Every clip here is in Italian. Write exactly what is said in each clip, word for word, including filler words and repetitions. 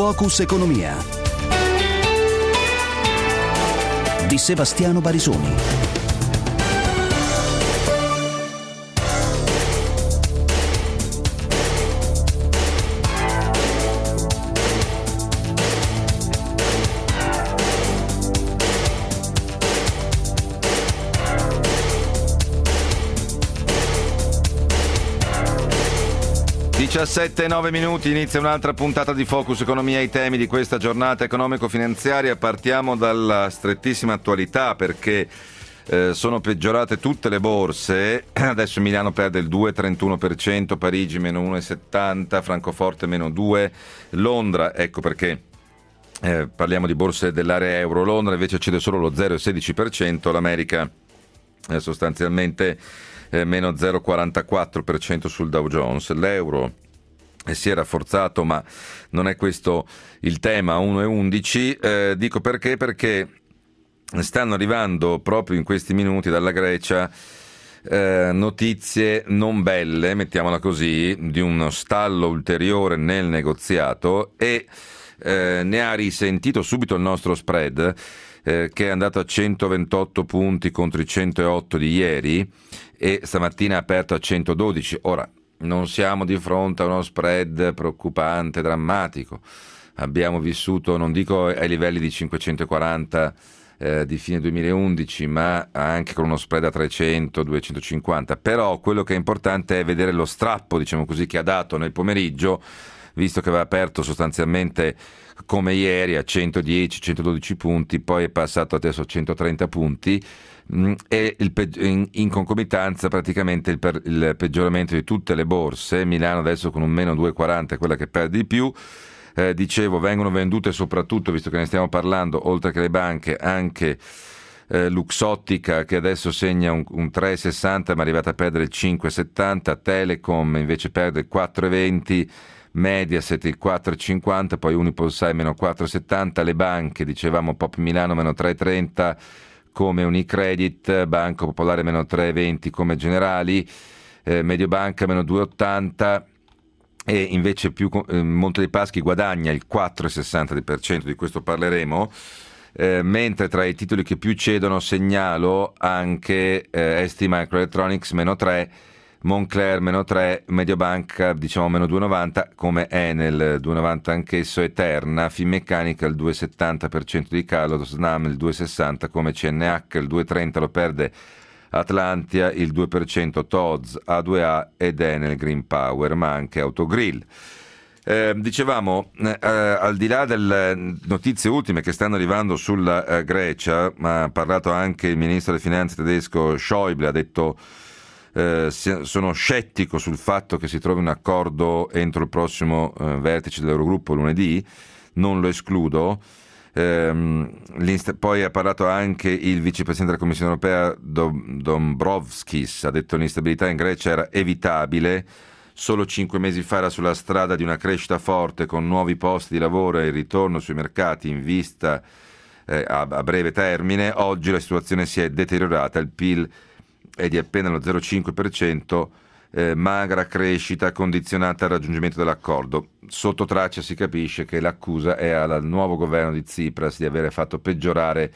Focus Economia di Sebastiano Barisoni. diciassette e nove minuti, inizia un'altra puntata di Focus Economia, i temi di questa giornata economico-finanziaria. Partiamo dalla strettissima attualità perché eh, sono peggiorate tutte le borse. Adesso Milano perde il due virgola trentuno per cento, Parigi meno uno virgola settanta, Francoforte meno due, Londra, ecco perché eh, parliamo di borse dell'area euro, Londra invece cede solo lo zero virgola sedici per cento, l'America eh, sostanzialmente Eh, meno zero virgola quarantaquattro per cento sul Dow Jones. L'euro eh, si è rafforzato, ma non è questo il tema, uno virgola undici. Eh, dico perché? Perché stanno arrivando proprio in questi minuti dalla Grecia eh, notizie non belle, mettiamola così, di uno stallo ulteriore nel negoziato e eh, ne ha risentito subito il nostro spread, eh, che è andato a centoventotto punti contro i centootto di ieri e stamattina è aperto a centododici. Ora, non siamo di fronte a uno spread preoccupante, drammatico. Abbiamo vissuto, non dico ai livelli di cinquecentoquaranta eh, di fine duemilaundici, ma anche con uno spread a trecento duecentocinquanta. Però quello che è importante è vedere lo strappo, diciamo così, che ha dato nel pomeriggio, visto che aveva aperto sostanzialmente come ieri a centodieci centododici punti, poi è passato adesso a centotrenta punti, mh, e il pe- in, in concomitanza praticamente il, per- il peggioramento di tutte le borse. Milano adesso con un meno due virgola quaranta è quella che perde di più. Eh, dicevo, vengono vendute soprattutto, visto che ne stiamo parlando, oltre che le banche, anche eh, Luxottica, che adesso segna un, un tre virgola sessanta ma è arrivata a perdere il cinque virgola settanta, Telecom invece perde il quattro virgola venti, Mediaset il quattro virgola cinquanta, poi Unipolsai meno quattro virgola settanta, le banche, dicevamo Pop Milano meno tre virgola trenta come Unicredit, Banco Popolare meno tre virgola venti come Generali, eh, Mediobanca meno due virgola ottanta e invece più eh, Monte dei Paschi guadagna il quattro virgola sessanta per cento, di questo parleremo, eh, mentre tra i titoli che più cedono segnalo anche eh, S T Microelectronics meno tre, Moncler meno tre, Mediobanca diciamo meno due virgola novanta come Enel due virgola novanta anch'esso, Eterna, Finmeccanica il due virgola settanta per cento di calo, Snam il due virgola sessanta come C N H, il due virgola trenta lo perde Atlantia, il due per cento T O Z, A due A ed Enel Green Power, ma anche Autogrill. Eh, dicevamo, eh, al di là delle notizie ultime che stanno arrivando sulla eh, Grecia, ma ha parlato anche il ministro delle finanze tedesco Schäuble, ha detto Eh, sono scettico sul fatto che si trovi un accordo entro il prossimo eh, vertice dell'Eurogruppo lunedì, non lo escludo. Ehm, poi ha parlato anche il vicepresidente della Commissione Europea Dom- Dombrovskis, ha detto che l'instabilità in Grecia era evitabile, solo cinque mesi fa era sulla strada di una crescita forte con nuovi posti di lavoro e il ritorno sui mercati in vista eh, a, a breve termine. Oggi la situazione si è deteriorata, il P I L è di appena lo zero virgola cinque per cento, eh, magra crescita condizionata al raggiungimento dell'accordo. Sotto traccia si capisce che l'accusa è al nuovo governo di Tsipras di avere fatto peggiorare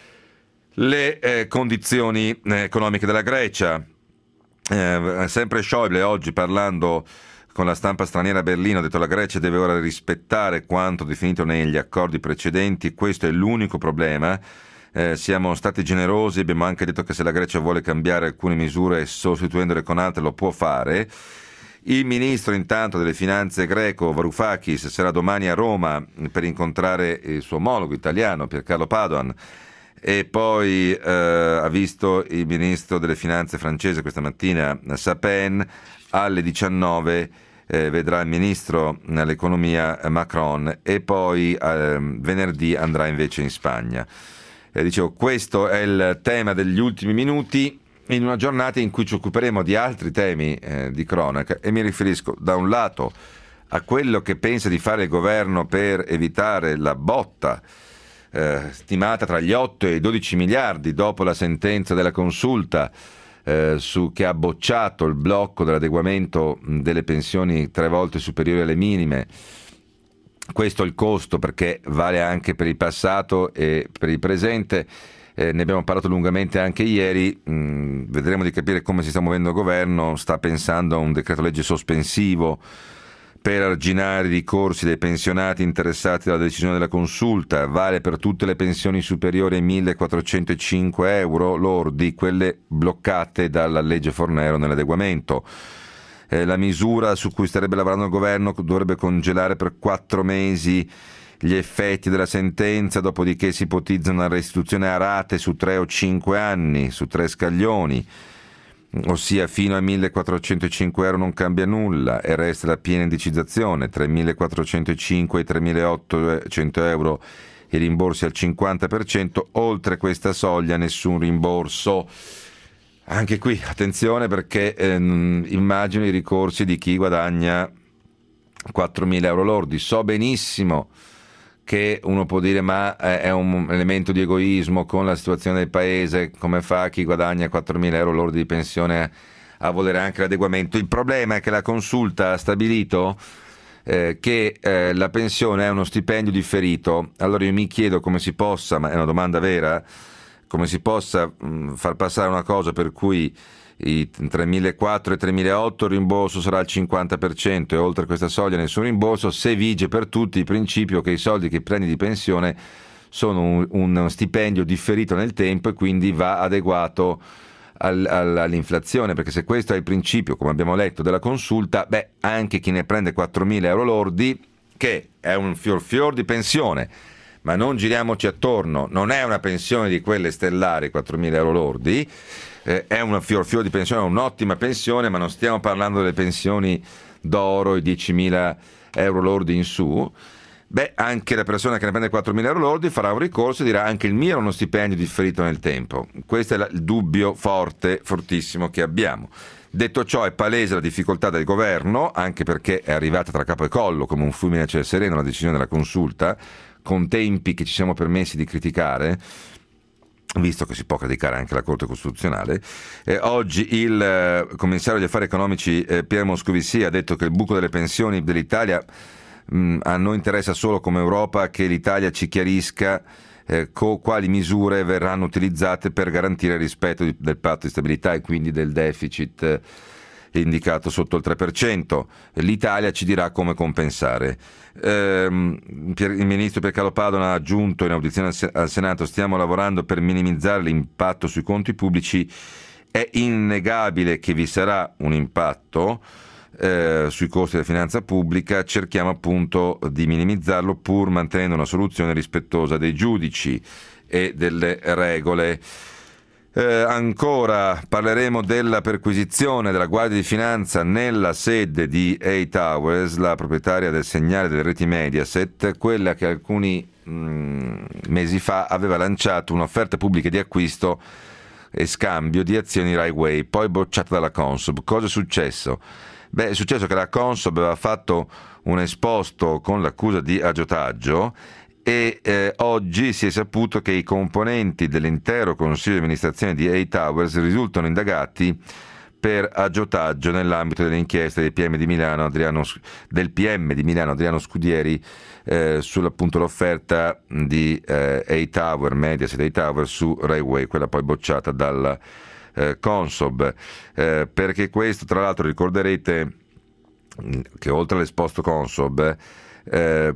le eh, condizioni eh, economiche della Grecia. Eh, sempre Schäuble oggi, parlando con la stampa straniera a Berlino, ha detto: la Grecia deve ora rispettare quanto definito negli accordi precedenti, questo è l'unico problema. Eh, siamo stati generosi, abbiamo anche detto che se la Grecia vuole cambiare alcune misure sostituendole con altre lo può fare. Il ministro intanto delle finanze greco Varoufakis sarà domani a Roma per incontrare il suo omologo italiano Piercarlo Padoan, e poi eh, ha visto il ministro delle finanze francese questa mattina Sapin. Alle diciannove eh, vedrà il ministro dell'economia Macron e poi eh, venerdì andrà invece in Spagna. Eh, dicevo, questo è il tema degli ultimi minuti in una giornata in cui ci occuperemo di altri temi eh, di cronaca, e mi riferisco da un lato a quello che pensa di fare il governo per evitare la botta eh, stimata tra gli otto e i dodici miliardi dopo la sentenza della consulta eh, su che ha bocciato il blocco dell'adeguamento delle pensioni tre volte superiori alle minime Questo è il costo, perché vale anche per il passato e per il presente. Eh, ne abbiamo parlato lungamente anche ieri. Mm, vedremo di capire come si sta muovendo il governo. Sta pensando a un decreto legge sospensivo per arginare i ricorsi dei pensionati interessati dalla decisione della consulta. Vale per tutte le pensioni superiori ai millequattrocentocinque euro lordi, quelle bloccate dalla legge Fornero nell'adeguamento. Eh, la misura su cui starebbe lavorando il governo dovrebbe congelare per quattro mesi gli effetti della sentenza, dopodiché si ipotizza una restituzione a rate su tre o cinque anni, su tre scaglioni, ossia fino a millequattrocentocinque euro non cambia nulla e resta la piena indicizzazione, tra i millequattrocentocinque e i tremilaottocento euro i rimborsi al cinquanta per cento, oltre questa soglia nessun rimborso. Anche qui attenzione, perché ehm, immagino i ricorsi di chi guadagna quattromila euro lordi. So benissimo che uno può dire ma è un elemento di egoismo con la situazione del paese, come fa chi guadagna quattromila euro lordi di pensione a volere anche l'adeguamento. Il problema è che la consulta ha stabilito eh, che eh, la pensione è uno stipendio differito. Allora io mi chiedo come si possa, ma è una domanda vera, come si possa mh, far passare una cosa per cui i tra tremilaquattrocento e tremilaottocento il rimborso sarà al cinquanta per cento e oltre questa soglia nessun rimborso, se vige per tutti il principio che i soldi che prendi di pensione sono un, un stipendio differito nel tempo e quindi va adeguato al, al, all'inflazione, perché se questo è il principio, come abbiamo letto, della consulta, beh, anche chi ne prende quattromila euro lordi, che è un fior fior di pensione, ma non giriamoci attorno, non è una pensione di quelle stellari, quattromila euro lordi, eh, è una fior fior di pensione, un'ottima pensione, ma non stiamo parlando delle pensioni d'oro, i diecimila euro lordi in su. Beh, anche la persona che ne prende quattromila euro lordi farà un ricorso e dirà anche il mio è uno stipendio differito nel tempo. Questo è la, il dubbio forte, fortissimo che abbiamo. Detto ciò, è palese la difficoltà del governo, anche perché è arrivata tra capo e collo come un fulmine a ciel sereno la decisione della consulta, con tempi che ci siamo permessi di criticare, visto che si può criticare anche la Corte Costituzionale. Eh, oggi il eh, commissario agli affari economici eh, Pierre Moscovici ha detto che il buco delle pensioni dell'Italia mh, a noi interessa solo come Europa che l'Italia ci chiarisca eh, co- quali misure verranno utilizzate per garantire il rispetto di, del patto di stabilità e quindi del deficit eh, indicato sotto il tre per cento. L'Italia ci dirà come compensare. Ehm, il ministro Piercarlo Padoan ha aggiunto in audizione al Senato: stiamo lavorando per minimizzare l'impatto sui conti pubblici. È innegabile che vi sarà un impatto eh, sui costi della finanza pubblica, cerchiamo appunto di minimizzarlo pur mantenendo una soluzione rispettosa dei giudici e delle regole. Eh, ancora parleremo della perquisizione della Guardia di Finanza nella sede di A Towers, la proprietaria del segnale delle reti Mediaset, quella che alcuni mh, mesi fa aveva lanciato un'offerta pubblica di acquisto e scambio di azioni Rai Way, poi bocciata dalla Consob. Cosa è successo? Beh, è successo che la Consob aveva fatto un esposto con l'accusa di agiotaggio e eh, oggi si è saputo che i componenti dell'intero consiglio di amministrazione di A Towers risultano indagati per agiotaggio nell'ambito delle inchieste del P M di Milano Adriano, del P M di Milano Adriano Scudieri eh, sull'appunto l'offerta di eh, A Tower, Mediaset A Tower su Rai Way, quella poi bocciata dalla eh, Consob, eh, perché questo tra l'altro ricorderete che oltre all'esposto Consob Eh,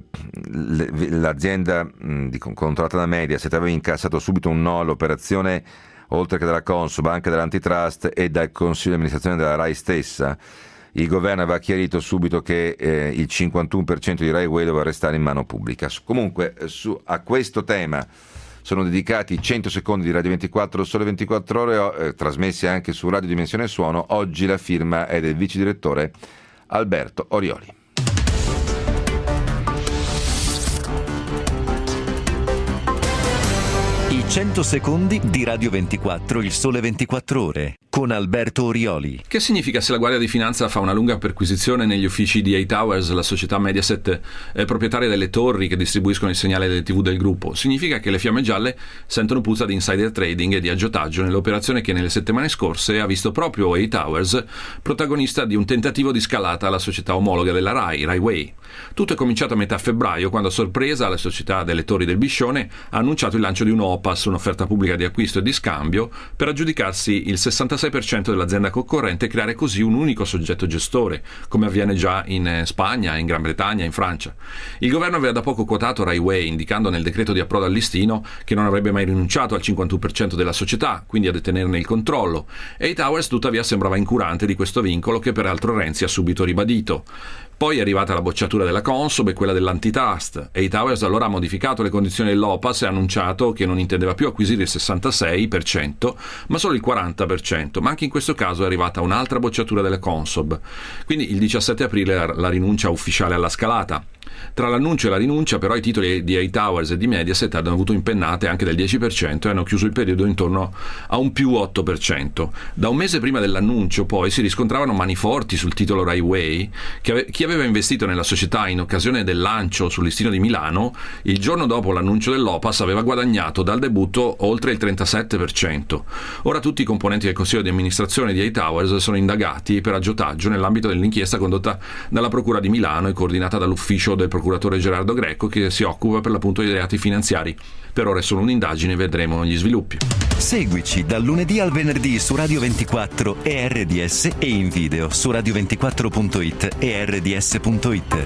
l'azienda mh, controllata da Mediaset aveva incassato subito un no all'operazione, oltre che dalla Consob anche dall'Antitrust e dal Consiglio di amministrazione della Rai stessa. Il governo aveva chiarito subito che eh, il cinquantuno per cento di Rai Way doveva restare in mano pubblica. Comunque su, a questo tema sono dedicati cento secondi di Radio ventiquattro Sole ventiquattro Ore, eh, trasmessi anche su Radio Dimensione Suono. Oggi la firma è del vice direttore Alberto Orioli. cento secondi di Radio ventiquattro, il Sole ventiquattro Ore. con Alberto Orioli. Che significa se la Guardia di Finanza fa una lunga perquisizione negli uffici di A Towers, la società Mediaset eh, proprietaria delle torri che distribuiscono il segnale delle tivù del gruppo? Significa che le fiamme gialle sentono puzza di insider trading e di aggiotaggio nell'operazione che nelle settimane scorse ha visto proprio A Towers protagonista di un tentativo di scalata alla società omologa della Rai, Rai Way. Tutto è cominciato a metà febbraio, quando a sorpresa la società delle torri del Biscione ha annunciato il lancio di un O P A S, un'offerta pubblica di acquisto e di scambio, per aggiudicarsi il sessantasei per cento dell'azienda concorrente e creare così un unico soggetto gestore, come avviene già in Spagna, in Gran Bretagna, in Francia. Il governo aveva da poco quotato Rai Way, indicando nel decreto di approdo al listino che non avrebbe mai rinunciato al cinquantuno per cento della società, quindi a detenerne il controllo. E A Towers tuttavia sembrava incurante di questo vincolo, che peraltro Renzi ha subito ribadito. Poi è arrivata la bocciatura della Consob e quella dell'antitrust. A Towers allora ha modificato le condizioni dell'O P A S e ha annunciato che non intendeva più acquisire il sessantasei per cento, ma solo il quaranta per cento. Ma anche in questo caso è arrivata un'altra bocciatura della Consob. Quindi il diciassette aprile la, la rinuncia ufficiale alla scalata. Tra l'annuncio e la rinuncia, però, i titoli di A Towers e di Mediaset hanno avuto impennate anche del dieci per cento e hanno chiuso il periodo intorno a un più otto per cento. Da un mese prima dell'annuncio, poi, si riscontravano mani forti sul titolo Rai Way, che ave- chi aveva investito nella società in occasione del lancio sul listino di Milano, il giorno dopo l'annuncio dell'O P A S aveva guadagnato dal debutto oltre il trentasette per cento. Ora tutti i componenti del consiglio di amministrazione di A Towers sono indagati per aggiotaggio nell'ambito dell'inchiesta condotta dalla Procura di Milano e coordinata dall'ufficio del procuratore Gerardo Greco, che si occupa per l'appunto dei reati finanziari. Per ora è solo un'indagine, vedremo gli sviluppi. Seguici dal lunedì al venerdì su Radio ventiquattro e R D S e in video su radio ventiquattro punto it e R D S punto it.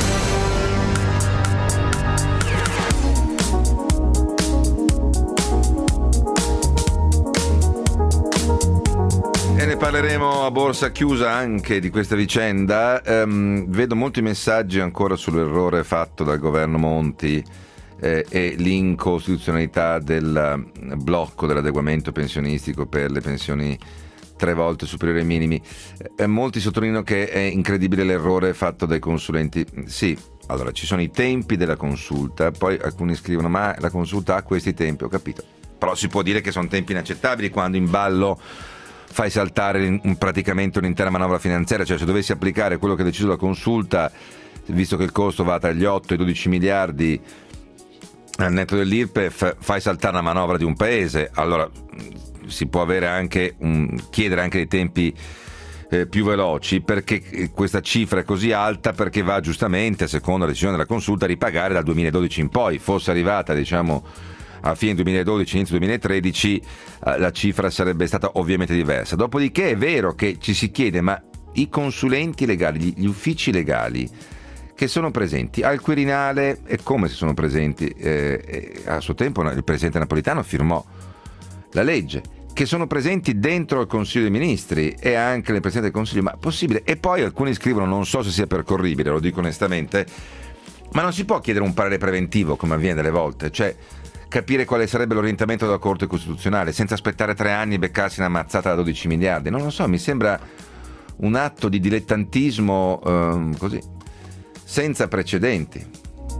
E ne parleremo a borsa chiusa anche di questa vicenda. Um, vedo molti messaggi ancora sull'errore fatto dal governo Monti eh, e l'incostituzionalità del blocco dell'adeguamento pensionistico per le pensioni tre volte superiori ai minimi. Eh, molti sottolineano che è incredibile l'errore fatto dai consulenti. Sì, allora ci sono i tempi della consulta, poi alcuni scrivono ma la consulta ha questi tempi, ho capito, però si può dire che sono tempi inaccettabili quando in ballo fai saltare praticamente un'intera manovra finanziaria. Cioè, se dovessi applicare quello che ha deciso la consulta, visto che il costo va tra gli otto e i dodici miliardi al netto dell'I R P E F, fai saltare la manovra di un paese. Allora si può avere anche un, chiedere anche dei tempi eh, più veloci, perché questa cifra è così alta, perché va giustamente, secondo la decisione della consulta, a ripagare dal duemiladodici in poi. Fosse arrivata, diciamo, a fine duemiladodici, inizio duemilatredici, eh, la cifra sarebbe stata ovviamente diversa. Dopodiché è vero che ci si chiede, ma i consulenti legali, gli, gli uffici legali che sono presenti al Quirinale, e come si sono presenti? Eh, a suo tempo il presidente Napolitano firmò la legge, che sono presenti dentro il Consiglio dei Ministri e anche nel Presidente del Consiglio, ma possibile? E poi alcuni scrivono, non so se sia percorribile, lo dico onestamente, ma non si può chiedere un parere preventivo come avviene delle volte, cioè capire quale sarebbe l'orientamento della Corte Costituzionale senza aspettare tre anni e beccarsi una mazzata da dodici miliardi. Non lo so, mi sembra un atto di dilettantismo ehm, così senza precedenti.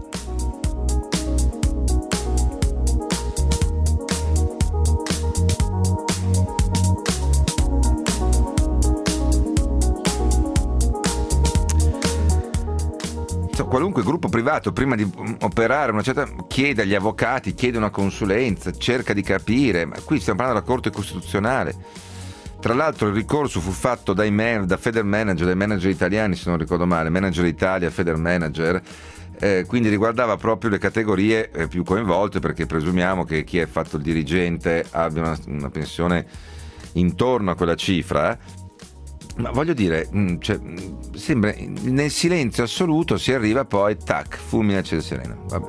Qualunque gruppo privato, prima di operare una certa, chiede agli avvocati, chiede una consulenza, cerca di capire, ma qui stiamo parlando della Corte Costituzionale. Tra l'altro il ricorso fu fatto dai man, da Federmanager, dai manager italiani, se non ricordo male, Manager Italia, Federmanager, eh, quindi riguardava proprio le categorie eh, più coinvolte, perché presumiamo che chi è fatto il dirigente abbia una, una pensione intorno a quella cifra. Ma voglio dire, cioè, sembra nel silenzio assoluto si arriva poi, tac, fulmine a ciel sereno. Vabbè.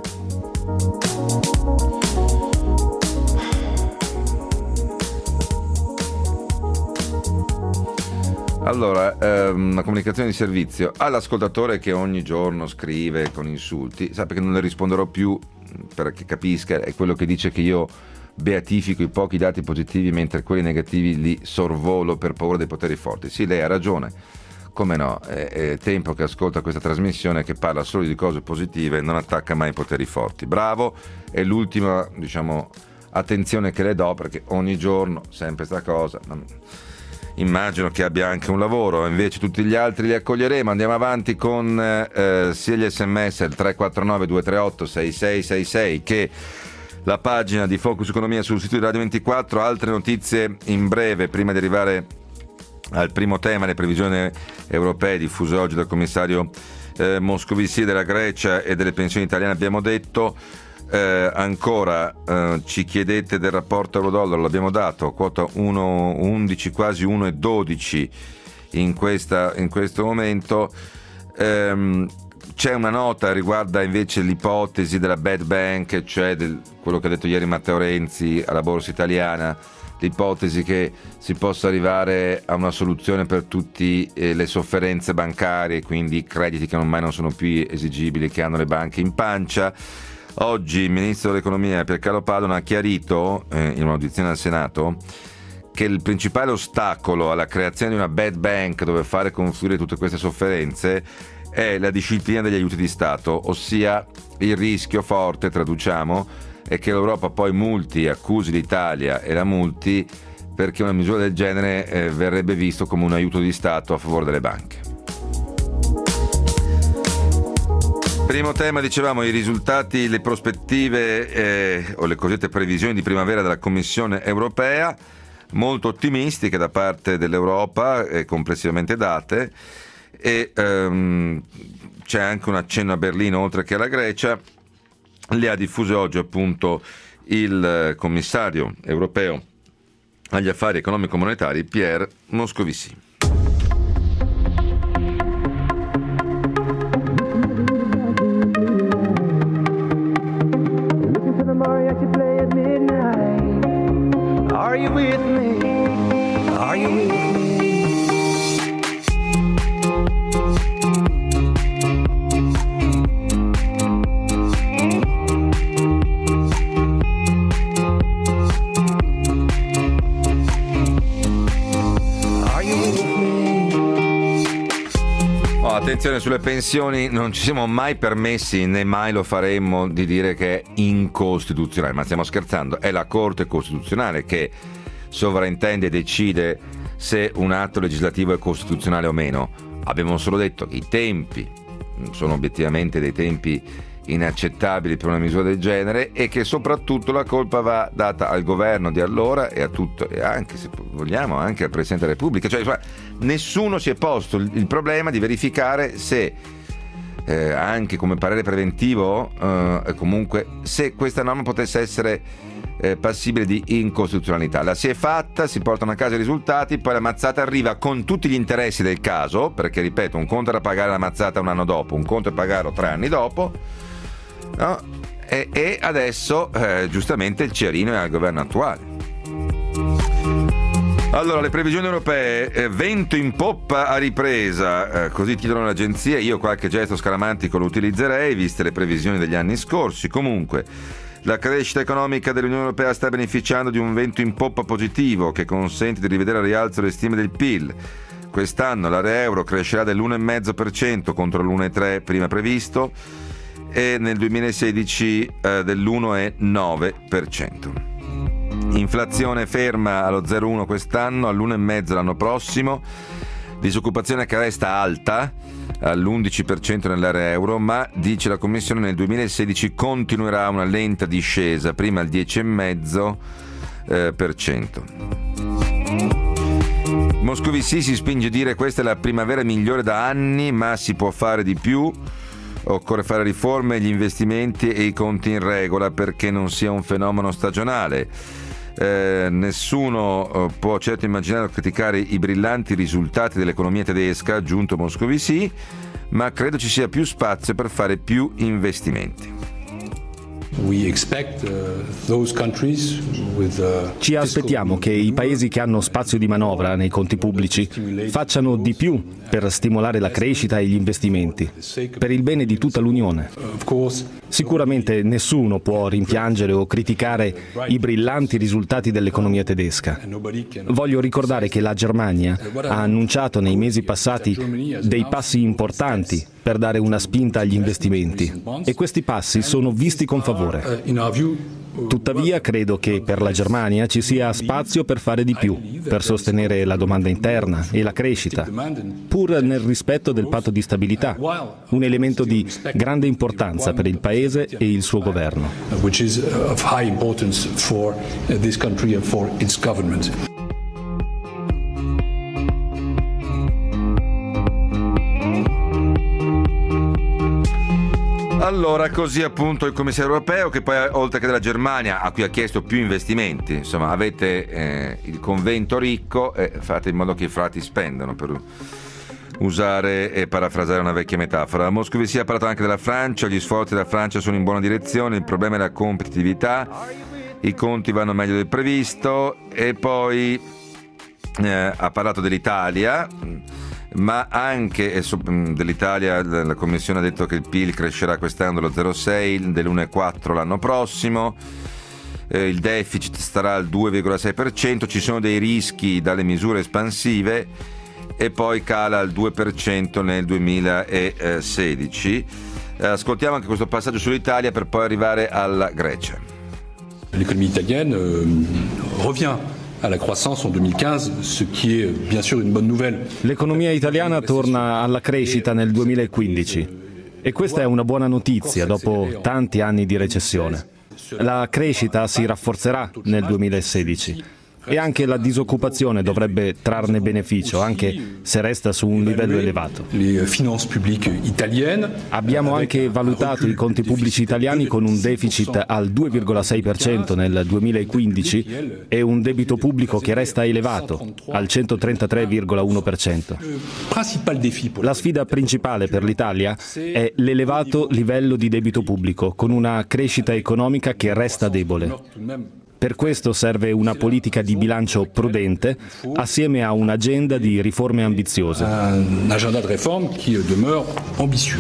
Allora, ehm, una comunicazione di servizio all'ascoltatore che ogni giorno scrive con insulti, sa, perché non le risponderò più perché capisca, è quello che dice che io beatifico i pochi dati positivi mentre quelli negativi li sorvolo per paura dei poteri forti. Sì, lei ha ragione, come no, è, è tempo che ascolta questa trasmissione che parla solo di cose positive e non attacca mai i poteri forti. Bravo, è l'ultima, diciamo, attenzione che le do, perché ogni giorno sempre sta cosa. immagino che abbia anche un lavoro, invece tutti gli altri li accoglieremo. Andiamo avanti con eh, sia gli sms al tre quattro nove due tre otto sei sei sei sei che la pagina di Focus Economia sul sito di Radio ventiquattro. Altre notizie in breve prima di arrivare al primo tema, le previsioni europee diffuse oggi dal commissario eh, Moscovici della Grecia e delle pensioni italiane. Abbiamo detto eh, ancora eh, ci chiedete del rapporto euro-dollaro, l'abbiamo dato, quota uno virgola undici, quasi uno virgola dodici in, questa, in questo momento. ehm, C'è una nota riguarda invece l'ipotesi della bad bank, cioè del, quello che ha detto ieri Matteo Renzi alla Borsa Italiana, l'ipotesi che si possa arrivare a una soluzione per tutte eh, le sofferenze bancarie, quindi i crediti che ormai non sono più esigibili, che hanno le banche in pancia. Oggi il Ministro dell'Economia Piercarlo Padoan ha chiarito eh, in un'audizione al Senato che il principale ostacolo alla creazione di una bad bank dove fare confluire tutte queste sofferenze è la disciplina degli aiuti di Stato, ossia il rischio forte, traduciamo, è che l'Europa poi multi, accusi l'Italia e la multi perché una misura del genere eh, verrebbe visto come un aiuto di Stato a favore delle banche. Primo tema, dicevamo, i risultati, le prospettive eh, o le cosiddette previsioni di primavera della Commissione europea, molto ottimistiche da parte dell'Europa, eh, complessivamente date, e ehm, c'è anche un accenno a Berlino oltre che alla Grecia. Le ha diffuse oggi appunto il commissario europeo agli affari economico-monetari Pierre Moscovici. Are you with me? Are you with me? Attenzione, sulle pensioni non ci siamo mai permessi, né mai lo faremmo, di dire che è incostituzionale, ma stiamo scherzando, è la Corte Costituzionale che sovraintende e decide se un atto legislativo è costituzionale o meno. Abbiamo solo detto che i tempi sono obiettivamente dei tempi inaccettabili per una misura del genere e che soprattutto la colpa va data al governo di allora e a tutto, e anche, se vogliamo, anche al Presidente della Repubblica. Cioè, cioè nessuno si è posto il, il problema di verificare se eh, anche come parere preventivo eh, comunque se questa norma potesse essere eh, passibile di incostituzionalità. La si è fatta, si portano a casa i risultati, poi la mazzata arriva con tutti gli interessi del caso, perché ripeto, un conto era pagare la mazzata un anno dopo, un conto è pagarlo tre anni dopo, no? e, e adesso eh, giustamente il cerino è al governo attuale. Allora, le previsioni europee, eh, vento in poppa a ripresa, eh, così titolano le agenzie. Io qualche gesto scaramantico lo utilizzerei, viste le previsioni degli anni scorsi. Comunque, la crescita economica dell'Unione Europea sta beneficiando di un vento in poppa positivo che consente di rivedere al rialzo le stime del P I L. Quest'anno l'area euro crescerà dell'uno virgola cinque per cento contro l'uno virgola tre per cento prima previsto e nel duemilasedici eh, dell'uno virgola nove per cento. Inflazione ferma allo zero virgola uno quest'anno, all'uno virgola cinque l'anno prossimo. Disoccupazione che resta alta all'undici per cento nell'area euro, ma dice la Commissione nel duemilasedici continuerà una lenta discesa, prima al dieci virgola cinque per cento. Moscovici si spinge a dire questa è la primavera migliore da anni, ma si può fare di più. Occorre fare riforme, gli investimenti e i conti in regola perché non sia un fenomeno stagionale. Eh, nessuno eh, può certo immaginare o criticare i brillanti risultati dell'economia tedesca, ha aggiunto Moscovici, ma credo ci sia più spazio per fare più investimenti. Ci aspettiamo che i paesi che hanno spazio di manovra nei conti pubblici facciano di più per stimolare la crescita e gli investimenti, per il bene di tutta l'Unione. Sicuramente nessuno può rimpiangere o criticare i brillanti risultati dell'economia tedesca. Voglio ricordare che la Germania ha annunciato nei mesi passati dei passi importanti per dare una spinta agli investimenti e questi passi sono visti con favore. favore. Tuttavia credo che per la Germania ci sia spazio per fare di più, per sostenere la domanda interna e la crescita, pur nel rispetto del patto di stabilità, un elemento di grande importanza per il Paese e il suo governo. Which is of high importance for this country and for its government. Allora, così appunto il commissario europeo, che poi oltre che della Germania, a cui ha chiesto più investimenti, insomma avete eh, il convento ricco e fate in modo che i frati spendano, per usare e parafrasare una vecchia metafora. Moscovici ha parlato anche della Francia, gli sforzi della Francia sono in buona direzione, il problema è la competitività, i conti vanno meglio del previsto, e poi eh, ha parlato dell'Italia, ma anche dell'Italia. La Commissione ha detto che il P I L crescerà quest'anno dello zero virgola sei, dell'uno virgola quattro l'anno prossimo, eh, il deficit starà al due virgola sei per cento, ci sono dei rischi dalle misure espansive, e poi cala al due per cento nel duemilasedici. Eh, ascoltiamo anche questo passaggio sull'Italia per poi arrivare alla Grecia. L'économie italienne euh, revient alla croissance en duemilaquindici, ce qui est bien sûr une bonne nouvelle. L'economia italiana torna alla crescita nel duemilaquindici e questa è una buona notizia dopo tanti anni di recessione. La crescita si rafforzerà nel duemilasedici e anche la disoccupazione dovrebbe trarne beneficio, anche se resta su un livello elevato. Le finanze pubbliche italiane. Abbiamo anche valutato i conti pubblici italiani con un deficit al due virgola sei per cento nel duemilaquindici e un debito pubblico che resta elevato, al centotrentatré virgola uno per cento. La sfida principale per l'Italia è l'elevato livello di debito pubblico, con una crescita economica che resta debole. Per questo serve una politica di bilancio prudente assieme a un'agenda di riforme ambiziose. Un agenda di riforme che demeure ambitieux.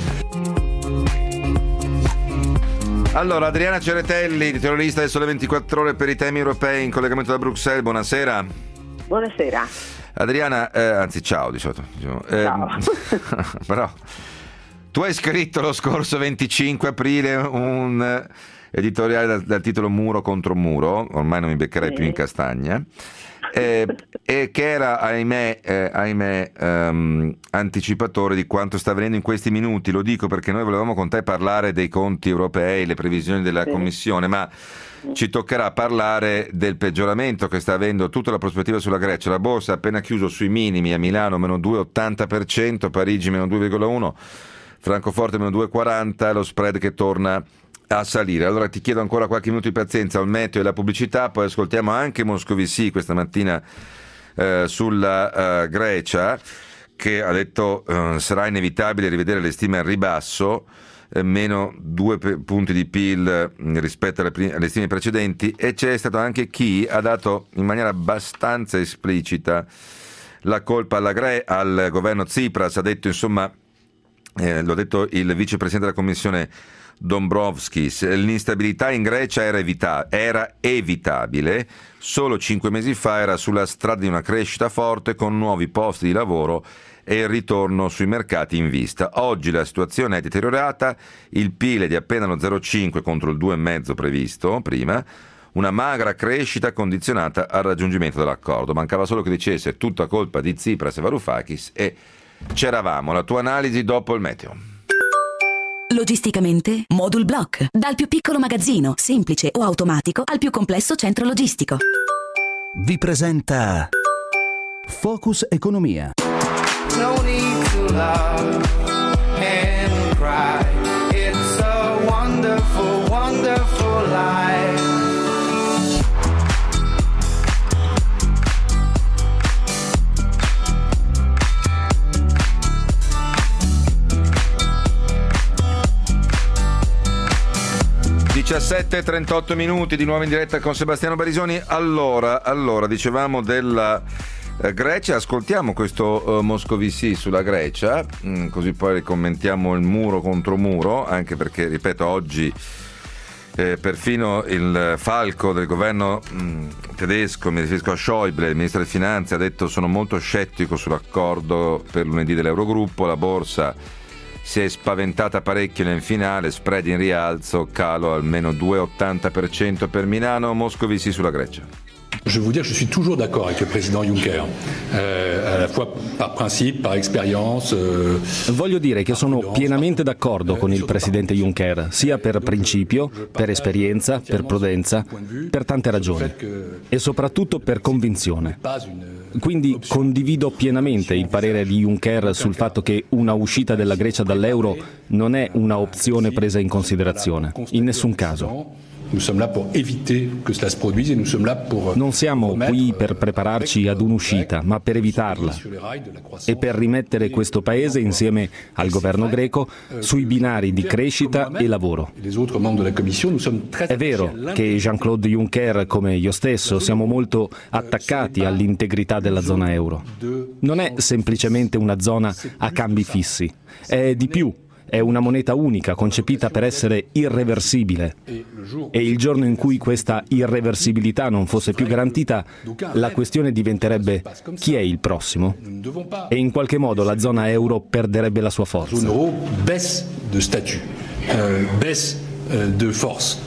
Allora, Adriana Ceretelli, editorialista del Sole ventiquattro Ore per i temi europei, in collegamento da Bruxelles. Buonasera. Buonasera. Adriana, eh, anzi ciao di solito. Diciamo. Eh, ciao. Però tu hai scritto lo scorso venticinque aprile un editoriale dal, dal titolo Muro contro muro, ormai non mi beccherai sì. più in castagna, eh, e che era ahimè, eh, ahimè um, anticipatore di quanto sta avvenendo in questi minuti. Lo dico perché noi volevamo con te parlare dei conti europei, le previsioni della sì. Commissione, ma ci toccherà parlare del peggioramento che sta avendo tutta la prospettiva sulla Grecia. La borsa ha appena chiuso sui minimi, a Milano meno due virgola ottanta per cento, Parigi meno due virgola uno per cento, Francoforte meno due virgola quaranta per cento, lo spread che torna a salire. Allora ti chiedo ancora qualche minuto di pazienza al meteo e la pubblicità, poi ascoltiamo anche Moscovici questa mattina eh, sulla uh, Grecia, che ha detto uh, sarà inevitabile rivedere le stime al ribasso, eh, meno due pe- punti di P I L rispetto alle, prim- alle stime precedenti, e c'è stato anche chi ha dato in maniera abbastanza esplicita la colpa alla Gre- al governo Tsipras. Ha detto insomma, eh, l'ha detto il vicepresidente della Commissione Dombrovskis, l'instabilità in Grecia era, evita- era evitabile, solo cinque mesi fa era sulla strada di una crescita forte con nuovi posti di lavoro e il ritorno sui mercati in vista. Oggi la situazione è deteriorata, il P I L è di appena lo zero virgola cinque contro il due virgola cinque previsto prima, una magra crescita condizionata al raggiungimento dell'accordo. Mancava solo che dicesse tutta colpa di Tsipras e Varoufakis, e c'eravamo. La tua analisi dopo il meteo. Logisticamente, Modul Block. Dal più piccolo magazzino, semplice o automatico, al più complesso centro logistico. Vi presenta Focus Economia. No need to love and cry. It's a wonderful, wonderful life. diciassette e trentotto minuti di nuovo in diretta con Sebastiano Barisoni. Allora, allora dicevamo della eh, Grecia, ascoltiamo questo uh, Moscovici sulla Grecia, mh, così poi commentiamo il muro contro muro, anche perché, ripeto, oggi eh, perfino il falco del governo mh, tedesco, mi riferisco a Schäuble, il ministro delle finanze, ha detto sono molto scettico sull'accordo per lunedì dell'Eurogruppo. La borsa si è spaventata parecchio nel finale, spread in rialzo, calo almeno due virgola ottanta per cento per Milano. Moscovici sulla Grecia. Je veux dire, je suis toujours d'accord avec le président Juncker, euh, à la fois par principe, par expérience. Euh, Voglio dire che sono pienamente d'accordo con il presidente Juncker, sia per principio, per esperienza, per prudenza, per tante ragioni e soprattutto per convinzione. Quindi condivido pienamente il parere di Juncker sul fatto che una uscita della Grecia dall'euro non è una opzione presa in considerazione, in nessun caso. Non siamo qui per prepararci ad un'uscita, ma per evitarla e per rimettere questo paese insieme al governo greco sui binari di crescita e lavoro. È vero che Jean-Claude Juncker, come io stesso, siamo molto attaccati all'integrità della zona euro. Non è semplicemente una zona a cambi fissi, è di più. È una moneta unica concepita per essere irreversibile e il giorno in cui questa irreversibilità non fosse più garantita, la questione diventerebbe chi è il prossimo e in qualche modo la zona euro perderebbe la sua forza. La zona euro baisse de statut, euh, baisse euh, de force.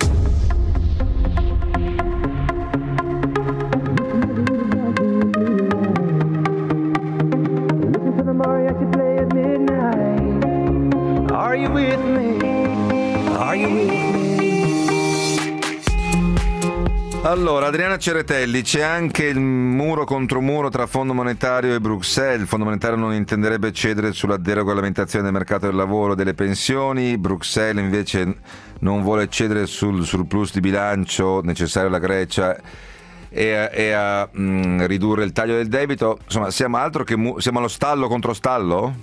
Are you with me? Are you with me? Allora, Adriana Ceretelli, c'è anche il muro contro muro tra Fondo Monetario e Bruxelles. Il Fondo Monetario non intenderebbe cedere sulla deregolamentazione del mercato del lavoro e delle pensioni, Bruxelles invece non vuole cedere sul surplus di bilancio necessario alla Grecia e a, e a mh, ridurre il taglio del debito. Insomma, siamo altro che mu- siamo allo stallo contro stallo?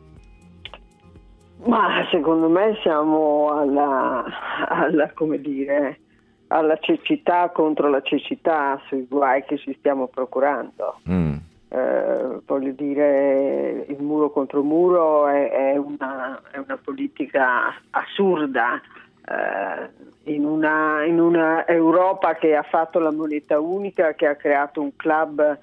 Ma secondo me siamo alla, alla, come dire, alla cecità contro la cecità sui guai che ci stiamo procurando. Mm. Eh, voglio dire, il muro contro muro è, è, una, è una politica assurda eh, in, una, in una Europa che ha fatto la moneta unica, che ha creato un club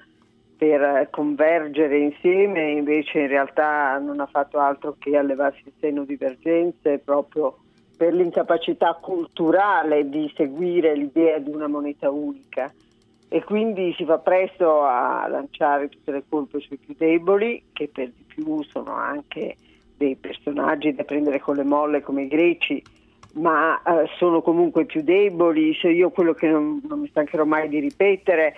per convergere insieme, invece in realtà non ha fatto altro che allevarsi il seno divergenze proprio per l'incapacità culturale di seguire l'idea di una moneta unica, e quindi si fa presto a lanciare tutte le colpe sui più deboli, che per di più sono anche dei personaggi da prendere con le molle come i greci, ma eh, sono comunque più deboli. Se io quello che non, non mi stancherò mai di ripetere,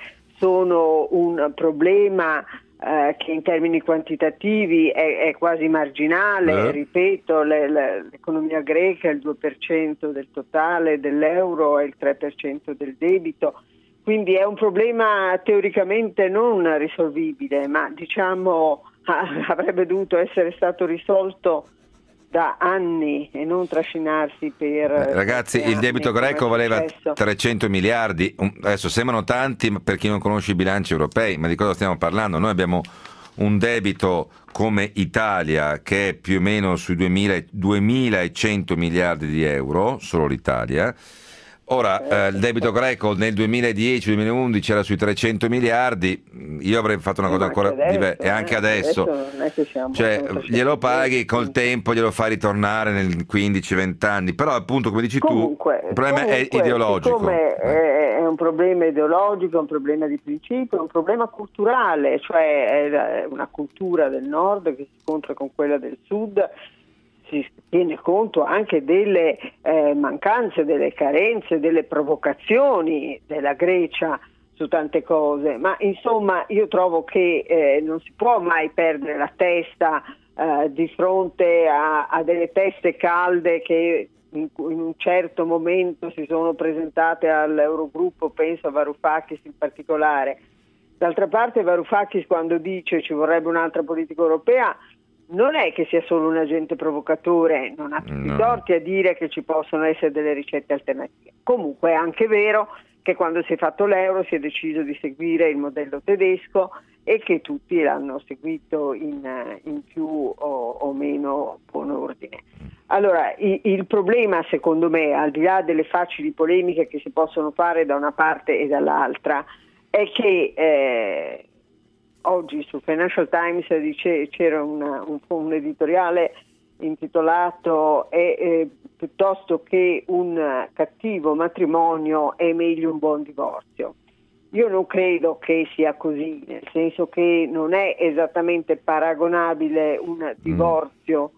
sono un problema eh, che in termini quantitativi è, è quasi marginale, eh. ripeto, le, le, l'economia greca è il due per cento del totale dell'euro e il tre per cento del debito, quindi è un problema teoricamente non risolvibile, ma diciamo avrebbe dovuto essere stato risolto da anni e non trascinarsi per... Eh, ragazzi, il debito greco valeva trecento miliardi, adesso sembrano tanti per chi non conosce i bilanci europei, ma di cosa stiamo parlando? Noi abbiamo un debito come Italia che è più o meno sui duemilacento miliardi di euro, solo l'Italia. Ora, eh, il debito greco nel duemiladieci duemilaundici era sui trecento miliardi, io avrei fatto una cosa ancora diversa, e anche adesso, adesso non è che siamo cioè glielo paghi col tempo, glielo fai ritornare nel quindici venti anni, però appunto come dici comunque, tu il problema comunque, è ideologico. Come è, è un problema ideologico, è un problema di principio, è un problema culturale, cioè è una cultura del nord che si scontra con quella del sud. Si tiene conto anche delle eh, mancanze, delle carenze, delle provocazioni della Grecia su tante cose, ma insomma io trovo che eh, non si può mai perdere la testa eh, di fronte a, a delle teste calde che in, in un certo momento si sono presentate all'Eurogruppo, penso a Varoufakis in particolare. D'altra parte Varoufakis, quando dice ci vorrebbe un'altra politica europea, non è che sia solo un agente provocatore, non ha tutti i torti a dire che ci possono essere delle ricette alternative. Comunque è anche vero che quando si è fatto l'euro si è deciso di seguire il modello tedesco e che tutti l'hanno seguito in, in più o, o meno buon ordine. Allora, il, il problema secondo me, al di là delle facili polemiche che si possono fare da una parte e dall'altra, è che eh, oggi sul Financial Times dice, c'era una, un, un editoriale intitolato è, eh, piuttosto che un cattivo matrimonio è meglio un buon divorzio. Io non credo che sia così, nel senso che non è esattamente paragonabile un divorzio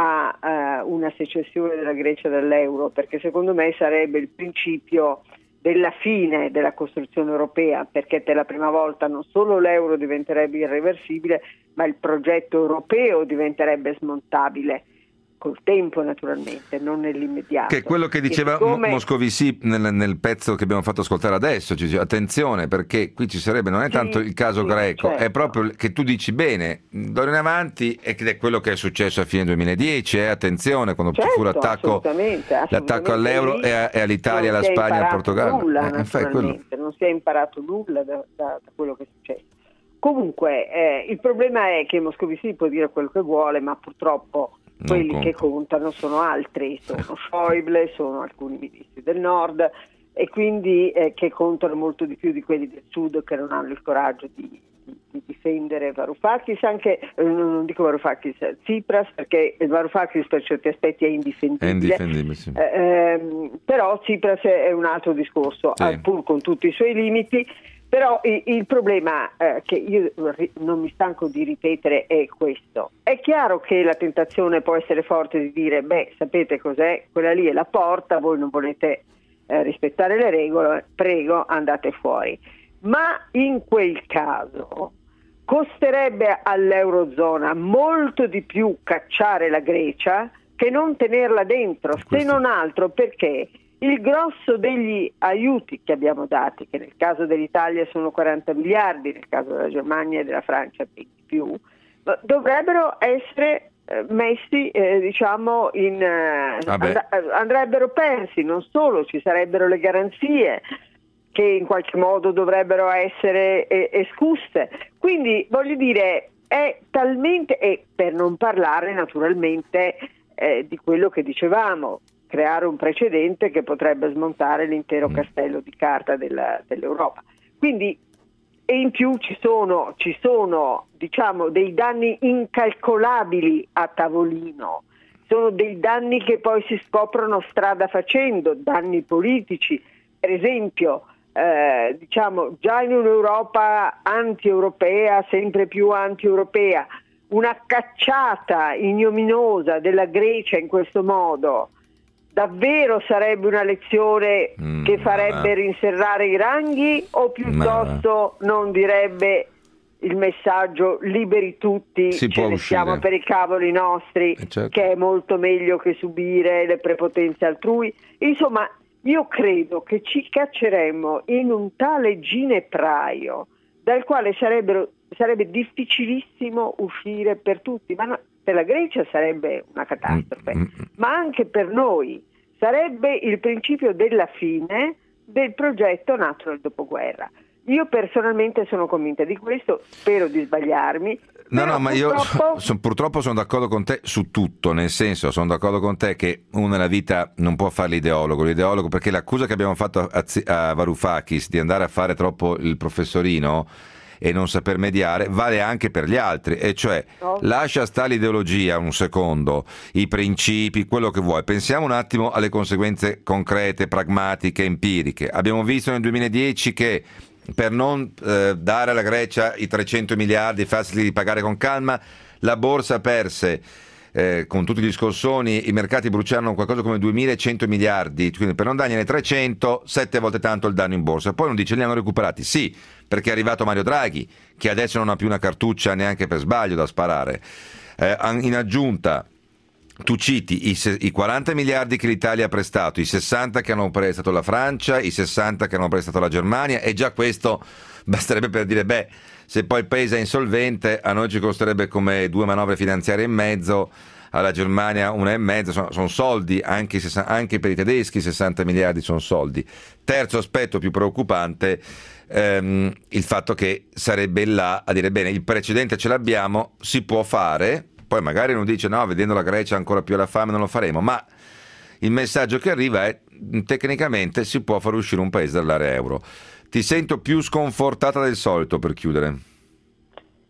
a uh, una secessione della Grecia dall'euro, perché secondo me sarebbe il principio della fine della costruzione europea, perché per la prima volta non solo l'euro diventerebbe irreversibile, ma il progetto europeo diventerebbe smontabile. Col tempo naturalmente, non nell'immediato. Che è quello che diceva siccome... Moscovici nel, nel pezzo che abbiamo fatto ascoltare adesso, ci dice, attenzione perché qui ci sarebbe, non è sì, tanto il caso sì, greco, certo. È proprio che tu dici bene, d'ora in avanti, ed è quello che è successo a fine duemiladieci, eh, attenzione, quando certo, fu l'attacco, assolutamente, assolutamente l'attacco all'euro e, a, e all'Italia, alla Spagna, al Portogallo. Nulla, eh, naturalmente, quello... Non si è imparato nulla da, da, da quello che è successo. Comunque, eh, il problema è che Moscovici può dire quello che vuole, ma purtroppo quelli conta. Che contano sono altri, sono Schäuble, sono alcuni ministri del nord e quindi eh, che contano molto di più di quelli del sud che non hanno il coraggio di, di, di difendere Varoufakis, anche eh, non dico Varoufakis, Tsipras, perché Varoufakis per certi aspetti è indifendibile, è indifendibile sì. eh, ehm, però Tsipras è un altro discorso, sì. Pur con tutti i suoi limiti. Però il, il problema eh, che io non mi stanco di ripetere è questo. È chiaro che la tentazione può essere forte di dire, beh, sapete cos'è? Quella lì è la porta, voi non volete eh, rispettare le regole, prego, andate fuori. Ma in quel caso costerebbe all'Eurozona molto di più cacciare la Grecia che non tenerla dentro, questo. Se non altro perché il grosso degli aiuti che abbiamo dati, che nel caso dell'Italia sono quaranta miliardi, nel caso della Germania e della Francia di più, dovrebbero essere eh, messi eh, diciamo in eh, and- andrebbero persi, non solo, ci sarebbero le garanzie che in qualche modo dovrebbero essere eh, escusse. Quindi voglio dire, è talmente, e per non parlare naturalmente eh, di quello che dicevamo, creare un precedente che potrebbe smontare l'intero castello di carta della, dell'Europa. Quindi, e in più ci sono, ci sono diciamo dei danni incalcolabili a tavolino, sono dei danni che poi si scoprono strada facendo, danni politici, per esempio eh, diciamo già in un'Europa anti-europea, sempre più anti-europea, una cacciata ignominiosa della Grecia in questo modo davvero sarebbe una lezione mm, che farebbe ma... rinserrare i ranghi o piuttosto ma... non direbbe il messaggio liberi tutti, si ce ne stiamo per i cavoli nostri, eh, certo. Che è molto meglio che subire le prepotenze altrui. Insomma, io credo che ci cacceremmo in un tale ginepraio dal quale sarebbero, sarebbe difficilissimo uscire per tutti, ma no, per la Grecia sarebbe una catastrofe, mm, mm. ma anche per noi sarebbe il principio della fine del progetto nato nel dopoguerra. Io personalmente sono convinta di questo, spero di sbagliarmi. No, no, ma purtroppo... io so, purtroppo sono d'accordo con te su tutto, nel senso, sono d'accordo con te che uno nella vita non può fare l'ideologo, l'ideologo perché l'accusa che abbiamo fatto a, a Varoufakis di andare a fare troppo il professorino e non saper mediare vale anche per gli altri, e cioè no. Lascia stare l'ideologia un secondo, i principi, quello che vuoi, pensiamo un attimo alle conseguenze concrete, pragmatiche, empiriche. Abbiamo visto nel duemiladieci che per non eh, dare alla Grecia i trecento miliardi, farsi di pagare con calma, la borsa perse eh, con tutti gli scossoni, i mercati bruciarono qualcosa come duemilacento miliardi, quindi per non dargliene trecento, sette volte tanto il danno in borsa. Poi uno dice li hanno recuperati, sì, perché è arrivato Mario Draghi, che adesso non ha più una cartuccia neanche per sbaglio da sparare. Eh, in aggiunta tu citi i, i quaranta miliardi che l'Italia ha prestato, i sessanta che hanno prestato la Francia, i sessanta che hanno prestato la Germania, e già questo basterebbe per dire, beh, se poi il paese è insolvente a noi ci costerebbe come due manovre finanziarie e mezzo, alla Germania una e mezzo, sono, sono soldi, anche, anche per i tedeschi sessanta miliardi sono soldi. Terzo aspetto più preoccupante, ehm, il fatto che sarebbe là a dire, bene, il precedente ce l'abbiamo, si può fare. Poi magari uno dice no, vedendo la Grecia ancora più alla fame non lo faremo, ma il messaggio che arriva è tecnicamente si può far uscire un paese dall'area euro. Ti sento più sconfortata del solito per chiudere.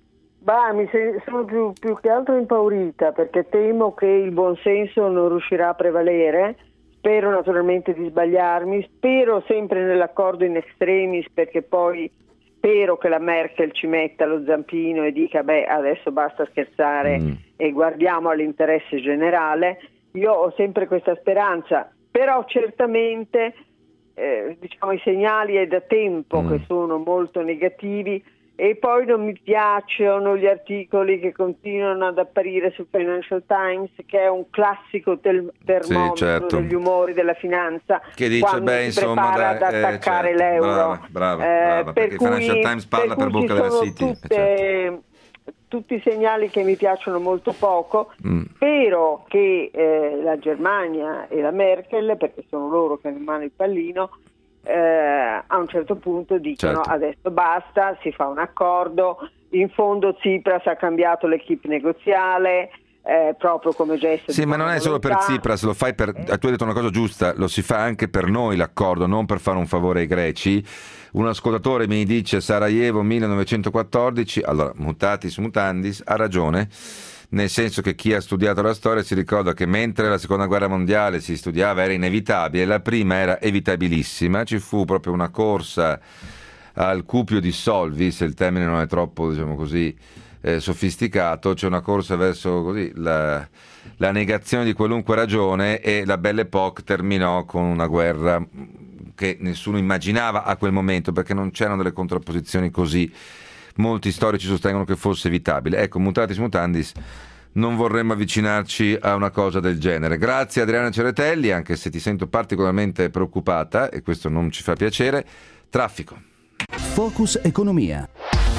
Bah, mi se- sono più, più che altro impaurita perché temo che il buonsenso non riuscirà a prevalere. Spero naturalmente di sbagliarmi, spero sempre nell'accordo in extremis, perché poi spero che la Merkel ci metta lo zampino e dica beh, adesso basta scherzare mm. e guardiamo all'interesse generale. Io ho sempre questa speranza, però certamente eh, diciamo i segnali è da tempo mm. che sono molto negativi. E poi non mi piacciono gli articoli che continuano ad apparire sul Financial Times, che è un classico tel- termometro sì, certo. degli umori della finanza, che dice quando beh, si insomma, prepara dai, ad attaccare eh, certo. l'euro. Brava, brava, eh, brava, per perché cui, il Financial Times parla per, per bocca della City. Tutte, eh, certo. tutti i segnali che mi piacciono molto poco. Mm. Spero che eh, la Germania e la Merkel, perché sono loro che hanno in mano il pallino, Eh, a un certo punto dicono certo. adesso basta, si fa un accordo. In fondo Tsipras ha cambiato l'equipe negoziale eh, proprio come gesto sì, di ma non è solo per Tsipras, lo fai per, tu hai detto una cosa giusta, lo si fa anche per noi l'accordo, non per fare un favore ai greci. Un ascoltatore mi dice Sarajevo millenovecentoquattordici, allora mutatis mutandis, ha ragione, nel senso che chi ha studiato la storia si ricorda che mentre la seconda guerra mondiale si studiava era inevitabile, la prima era evitabilissima, ci fu proprio una corsa al cupio di solvi, se il termine non è troppo, diciamo così, eh, sofisticato, c'è una corsa verso così la, la negazione di qualunque ragione, e la Belle Époque terminò con una guerra che nessuno immaginava a quel momento, perché non c'erano delle contrapposizioni così. Molti storici sostengono che fosse evitabile. Ecco, mutatis mutandis, non vorremmo avvicinarci a una cosa del genere. Grazie Adriana Ceretelli, anche se ti sento particolarmente preoccupata, e questo non ci fa piacere. Traffico. Focus Economia.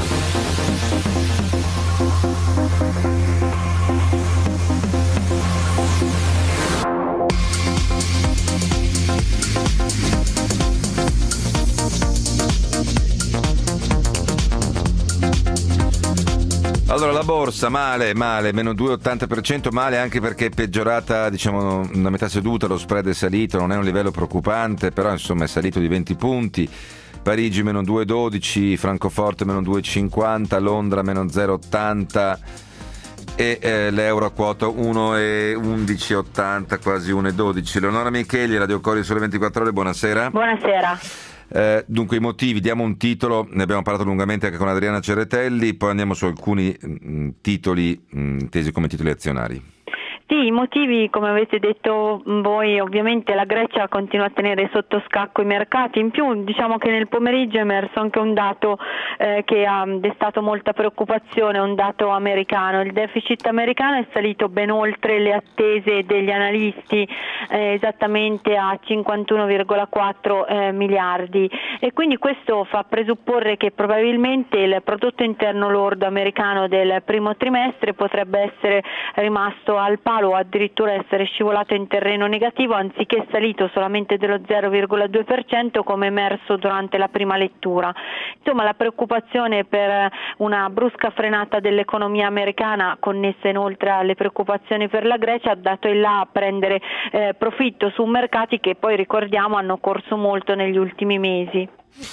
Allora la borsa male, male, meno due virgola ottanta per cento, male anche perché è peggiorata, diciamo, una metà seduta, lo spread è salito, non è un livello preoccupante, però insomma è salito di venti punti. Parigi meno due virgola dodici, Francoforte meno due virgola cinquanta, Londra meno zero virgola ottanta e eh, l'euro a quota uno virgola undici ottanta, quasi uno virgola dodici. Leonora Micheli, Radio Corriere Sole ventiquattro Ore, buonasera. Buonasera. Eh, dunque i motivi, diamo un titolo, ne abbiamo parlato lungamente anche con Adriana Ceretelli, poi andiamo su alcuni mh, titoli mh, intesi come titoli azionari. Sì, i motivi, come avete detto voi, ovviamente la Grecia continua a tenere sotto scacco i mercati. In più, diciamo che nel pomeriggio è emerso anche un dato eh, che ha destato molta preoccupazione, un dato americano. Il deficit americano è salito ben oltre le attese degli analisti, eh, esattamente a cinquantuno virgola quattro eh, miliardi, e quindi questo fa presupporre che probabilmente il prodotto interno lordo americano del primo trimestre potrebbe essere rimasto al palo o addirittura essere scivolato in terreno negativo, anziché salito solamente dello zero virgola due per cento come emerso durante la prima lettura. Insomma, la preoccupazione per una brusca frenata dell'economia americana, connessa inoltre alle preoccupazioni per la Grecia, ha dato il là a prendere eh, profitto su mercati che poi, ricordiamo, hanno corso molto negli ultimi mesi.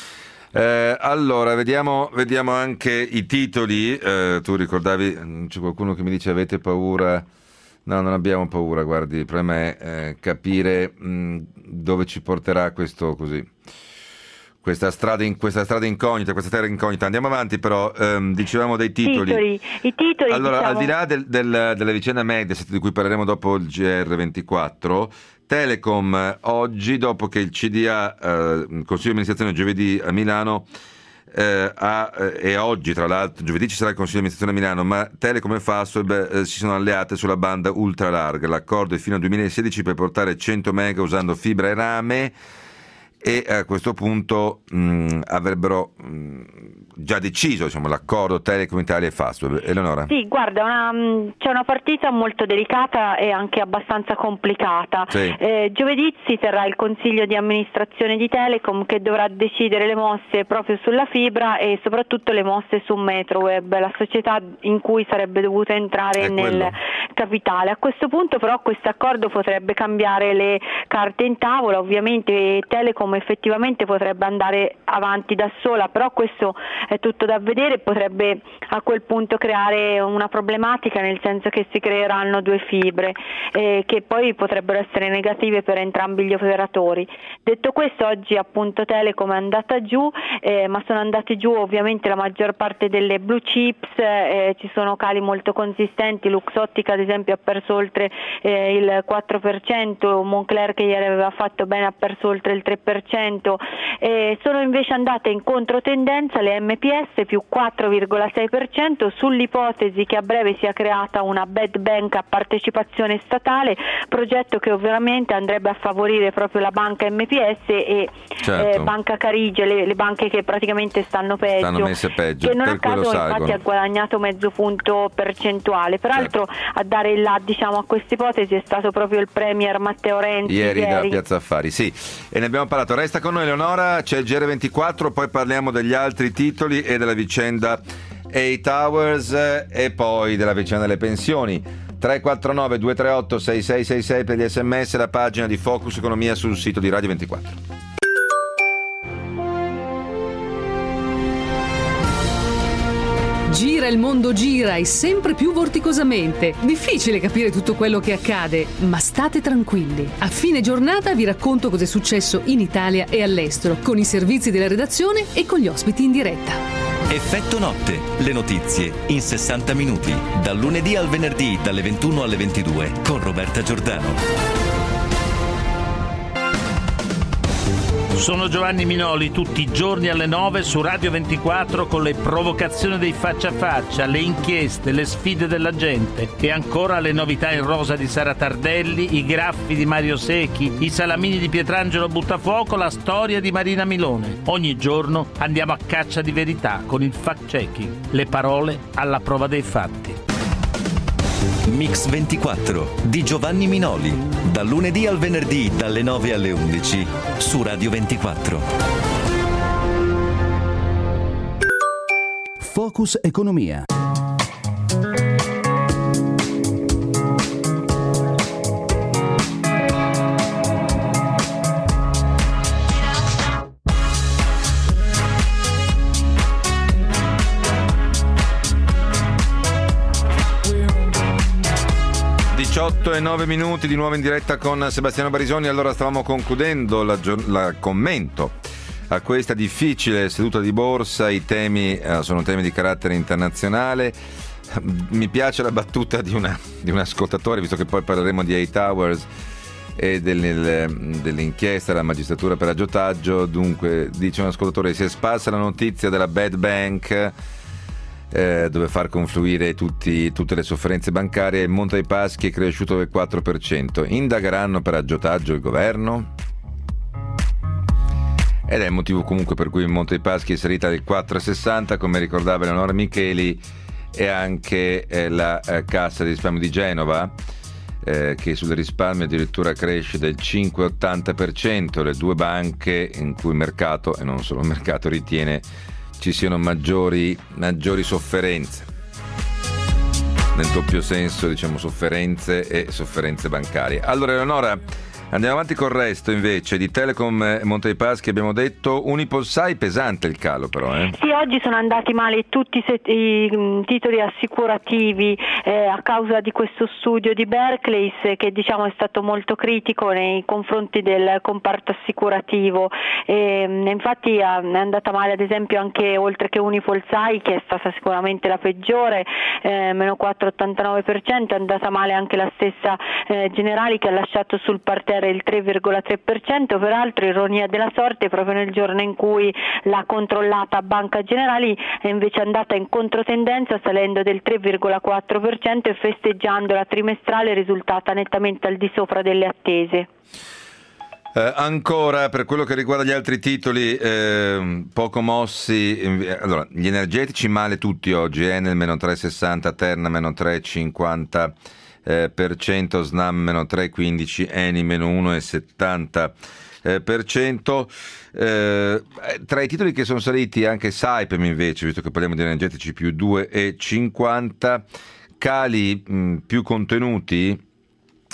Eh, allora, vediamo, vediamo anche i titoli. Eh, tu ricordavi, c'è qualcuno che mi dice avete paura? No, non abbiamo paura, guardi, il problema è eh, capire mh, dove ci porterà questo così. Questa strada, in, questa strada incognita, questa terra incognita. Andiamo avanti, però ehm, dicevamo dei titoli. titoli. I titoli, allora, diciamo... al di là del, del, della vicenda Mediaset, di cui parleremo dopo il G R ventiquattro, Telecom oggi, dopo che il C D A, eh, Consiglio di amministrazione giovedì a Milano, eh, ha, eh, e oggi tra l'altro, giovedì ci sarà il Consiglio di amministrazione a Milano, ma Telecom e Fastweb eh, si sono alleate sulla banda ultra larga. L'accordo è fino al duemilasedici per portare cento mega usando fibra e rame, e a questo punto mh, avrebbero mh, già deciso, diciamo, l'accordo Telecom Italia e Fastweb. Eleonora? Sì, guarda, una, c'è una partita molto delicata e anche abbastanza complicata. Sì. Eh, giovedì si terrà il consiglio di amministrazione di Telecom, che dovrà decidere le mosse proprio sulla fibra e soprattutto le mosse su Metroweb, la società in cui sarebbe dovuta entrare È nel quello. capitale. A questo punto però questo accordo potrebbe cambiare le carte in tavola. Ovviamente Telecom come effettivamente potrebbe andare avanti da sola, però questo è tutto da vedere, potrebbe a quel punto creare una problematica, nel senso che si creeranno due fibre eh, che poi potrebbero essere negative per entrambi gli operatori. Detto questo, oggi appunto Telecom è andata giù, eh, ma sono andati giù ovviamente la maggior parte delle blue chips, eh, ci sono cali molto consistenti, Luxottica ad esempio ha perso oltre eh, il quattro per cento, Moncler che ieri aveva fatto bene ha perso oltre il tre per cento, eh, sono invece andate in controtendenza le M P S più quattro virgola sei per cento sull'ipotesi che a breve sia creata una bad bank a partecipazione statale, progetto che ovviamente andrebbe a favorire proprio la banca M P S e certo. eh, Banca Carige, le, le banche che praticamente stanno peggio, stanno messe peggio, che non per a caso infatti salgono. ha guadagnato mezzo punto percentuale. Peraltro certo. a dare il là diciamo a questa ipotesi è stato proprio il premier Matteo Renzi ieri, ieri. da Piazza Affari, sì, e ne abbiamo parlato. Resta con noi Leonora, c'è il G R ventiquattro, poi parliamo degli altri titoli e della vicenda A Towers e poi della vicenda delle pensioni. Tre quattro nove due tre otto sei sei sei sei per gli sms, la pagina di Focus Economia sul sito di Radio ventiquattro. Gira il mondo, gira e sempre più vorticosamente. Difficile capire tutto quello che accade, ma state tranquilli. A fine giornata vi racconto cosa è successo in Italia e all'estero, con i servizi della redazione e con gli ospiti in diretta. Effetto notte, le notizie in sessanta minuti, dal lunedì al venerdì dalle ventuno alle ventidue con Roberta Giordano. Sono Giovanni Minoli, tutti i giorni alle nove su Radio ventiquattro con le provocazioni dei faccia a faccia, le inchieste, le sfide della gente e ancora le novità in rosa di Sara Tardelli, i graffi di Mario Secchi, i salamini di Pietrangelo Buttafuoco, la storia di Marina Milone. Ogni giorno andiamo a caccia di verità con il fact-checking, le parole alla prova dei fatti. Mix ventiquattro di Giovanni Minoli, dal lunedì al venerdì dalle nove alle undici su Radio ventiquattro. Focus Economia. diciotto e nove minuti di nuovo in diretta con Sebastiano Barisoni. Allora stavamo concludendo la, la commento a questa difficile seduta di borsa. I temi eh, sono temi di carattere internazionale. Mi piace la battuta di, una, di un ascoltatore, visto che poi parleremo di A Towers e delle, dell'inchiesta della magistratura per aggiotaggio. Dunque dice un ascoltatore: si è sparsa la notizia della bad bank Eh, dove far confluire tutti, tutte le sofferenze bancarie. Il Monte dei Paschi è cresciuto del quattro per cento. Indagheranno per aggiotaggio il governo? Ed è il motivo comunque per cui il Monte dei Paschi è salita del quattro virgola sessanta, come ricordava Eleonora Micheli, e anche eh, la eh, Cassa di risparmio di Genova, eh, che sul risparmio addirittura cresce del cinque virgola ottanta per cento. Le due banche in cui il mercato, e non solo il mercato, ritiene ci siano maggiori, maggiori sofferenze, nel doppio senso, diciamo, sofferenze e sofferenze bancarie. Allora Eleonora, andiamo avanti col resto invece di Telecom e Monte dei Paschi. Abbiamo detto Unipolsai, pesante il calo però, eh? Sì, oggi sono andati male tutti i, set- i mh, titoli assicurativi eh, a causa di questo studio di Barclays che diciamo è stato molto critico nei confronti del comparto assicurativo. E, mh, infatti è andata male ad esempio anche, oltre che Unipolsai, che è stata sicuramente la peggiore, eh, meno quattro virgola ottantanove per cento, è andata male anche la stessa eh, Generali, che ha lasciato sul parterre il tre virgola tre per cento. Peraltro, ironia della sorte, proprio nel giorno in cui la controllata Banca Generali è invece andata in controtendenza, salendo del tre virgola quattro per cento e festeggiando la trimestrale risultata nettamente al di sopra delle attese. Eh, ancora per quello che riguarda gli altri titoli eh, poco mossi, allora gli energetici male tutti oggi, Enel meno tre virgola sessanta, Terna meno tre virgola cinquanta eh, per cento, Snam meno tre virgola quindici, Eni meno uno virgola settanta eh, per cento. Eh, tra i titoli che sono saliti anche Saipem invece, visto che parliamo di energetici, più due virgola cinquanta, cali mh, più contenuti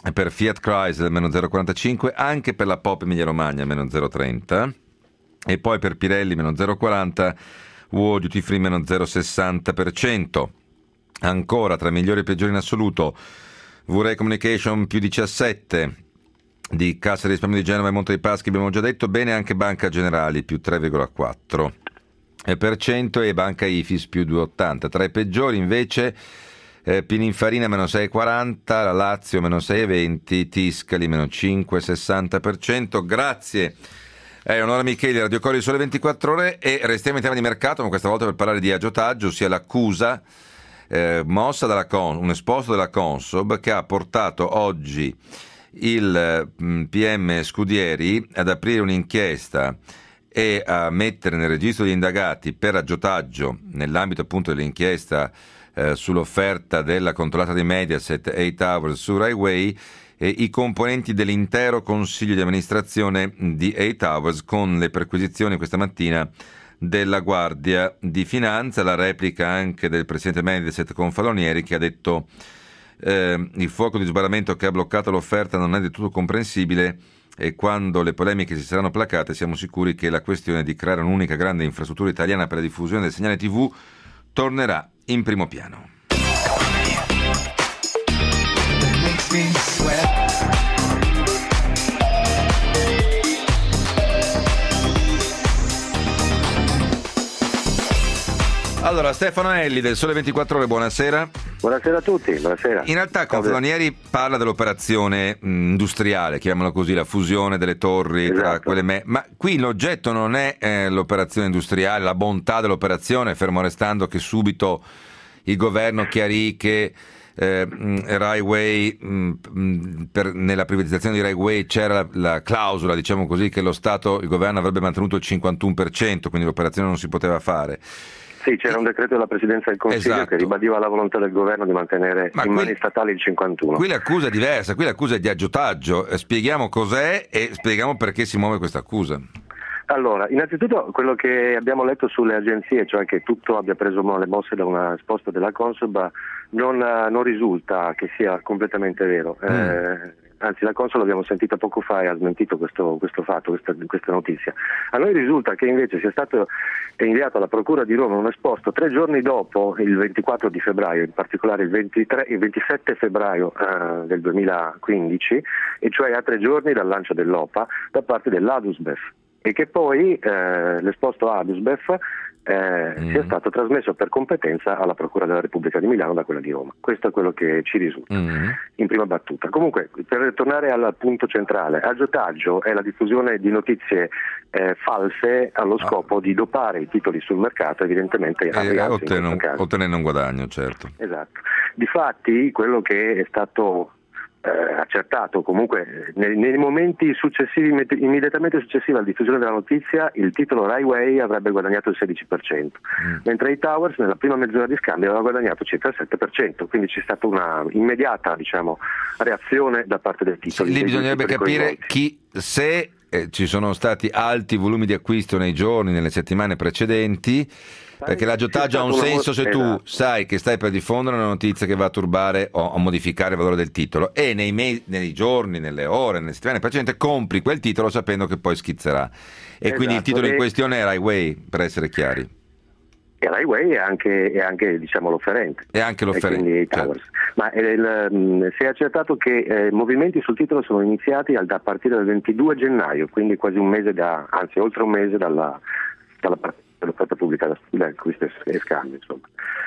per Fiat Chrysler meno zero virgola quarantacinque, anche per la Pop Emilia Romagna meno zero virgola trenta, e poi per Pirelli meno zero virgola quaranta, World Duty Free meno zero virgola sessanta per cento. Ancora tra migliori e peggiori in assoluto, V-Ray Communication più diciassette, di Cassa di Risparmio di Genova e Monte dei Paschi abbiamo già detto, bene anche Banca Generali più tre virgola quattro per cento e Banca Ifis più due virgola ottanta. Tra i peggiori invece eh, Pininfarina meno sei virgola quaranta, la Lazio meno sei virgola venti, Tiscali meno cinque virgola sessanta per cento. Grazie. È Onorevole Micheli, Radio Cori Sole ventiquattro Ore, e restiamo in tema di mercato, ma questa volta per parlare di agiotaggio, ossia l'accusa eh, mossa dalla Con, un esposto della Consob che ha portato oggi il mh, P M Scudieri ad aprire un'inchiesta e a mettere nel registro degli indagati per agiotaggio, nell'ambito appunto dell'inchiesta eh, sull'offerta della controllata di Mediaset Eight Hours su Rai Way, eh, i componenti dell'intero consiglio di amministrazione di Eight Hours, con le perquisizioni questa mattina della Guardia di Finanza, la replica anche del presidente Mediaset Confalonieri, che ha detto eh, il fuoco di sbarramento che ha bloccato l'offerta non è del tutto comprensibile, e quando le polemiche si saranno placate siamo sicuri che la questione di creare un'unica grande infrastruttura italiana per la diffusione del segnale tivù tornerà in primo piano. Allora, Stefano Elli del Sole ventiquattro Ore, buonasera. Buonasera a tutti, buonasera. In realtà Confalonieri parla dell'operazione industriale, chiamiamola così, la fusione delle torri, esatto, tra quelle me- ma qui l'oggetto non è eh, l'operazione industriale, la bontà dell'operazione, fermo restando che subito il governo chiarì che eh, Rai Way, mh, per, nella privatizzazione di Rai Way c'era la, la clausola, diciamo così, che lo Stato, il governo avrebbe mantenuto il cinquantuno per cento, quindi l'operazione non si poteva fare. Sì, c'era un decreto della Presidenza del Consiglio, esatto, che ribadiva la volontà del governo di mantenere Ma in qui, mani statali il cinquantuno. Qui l'accusa è diversa, qui l'accusa è di agiotaggio. Eh, spieghiamo cos'è e spieghiamo perché si muove questa accusa. Allora, innanzitutto quello che abbiamo letto sulle agenzie, cioè che tutto abbia preso le mosse da una risposta della Consob, non, non risulta che sia completamente vero. Mm. Eh, Anzi, la Consob l'abbiamo sentita poco fa e ha smentito questo, questo fatto, questa, questa notizia. A noi risulta che invece sia stato inviato alla Procura di Roma un esposto tre giorni dopo, il ventiquattro di febbraio, in particolare il, ventitré, il ventisette febbraio eh, del duemilaquindici, e cioè a tre giorni dal lancio dell'O P A, da parte dell'Adusbef, e che poi eh, l'esposto Adusbef Eh, mm. sia stato trasmesso per competenza alla Procura della Repubblica di Milano da quella di Roma. Questo è quello che ci risulta mm. in prima battuta. Comunque, per tornare al punto centrale, agiotaggio è la diffusione di notizie eh, false allo scopo ah. di dopare i titoli sul mercato, evidentemente e ottenere un guadagno, certo. Esatto. Difatti, quello che è stato Eh, accertato comunque nei, nei momenti successivi, immediatamente successivi alla diffusione della notizia, il titolo Rai Way avrebbe guadagnato il sedici per cento, mm. mentre i Towers nella prima mezz'ora di scambio aveva guadagnato circa il sette per cento, quindi c'è stata una immediata, diciamo, reazione da parte del titolo. Sì, lì bisognerebbe capire chi, se eh, ci sono stati alti volumi di acquisto nei giorni, nelle settimane precedenti, perché l'agiotaggio ha un senso se tu sai che stai per diffondere una notizia che va a turbare o a modificare il valore del titolo, e nei, mesi, nei giorni, nelle ore, nelle settimane precedenti compri quel titolo sapendo che poi schizzerà. E esatto, quindi il titolo in questione è Rai Way, per essere chiari. E Rai Way è anche, è anche diciamo, l'offerente. E anche l'offerente. Certo. Ma il, si è accertato che eh, movimenti sul titolo sono iniziati a, a partire dal ventidue gennaio, quindi quasi un mese da, anzi oltre un mese dalla, dalla partita dell'offerta pubblica d'acquisto e scambio, insomma.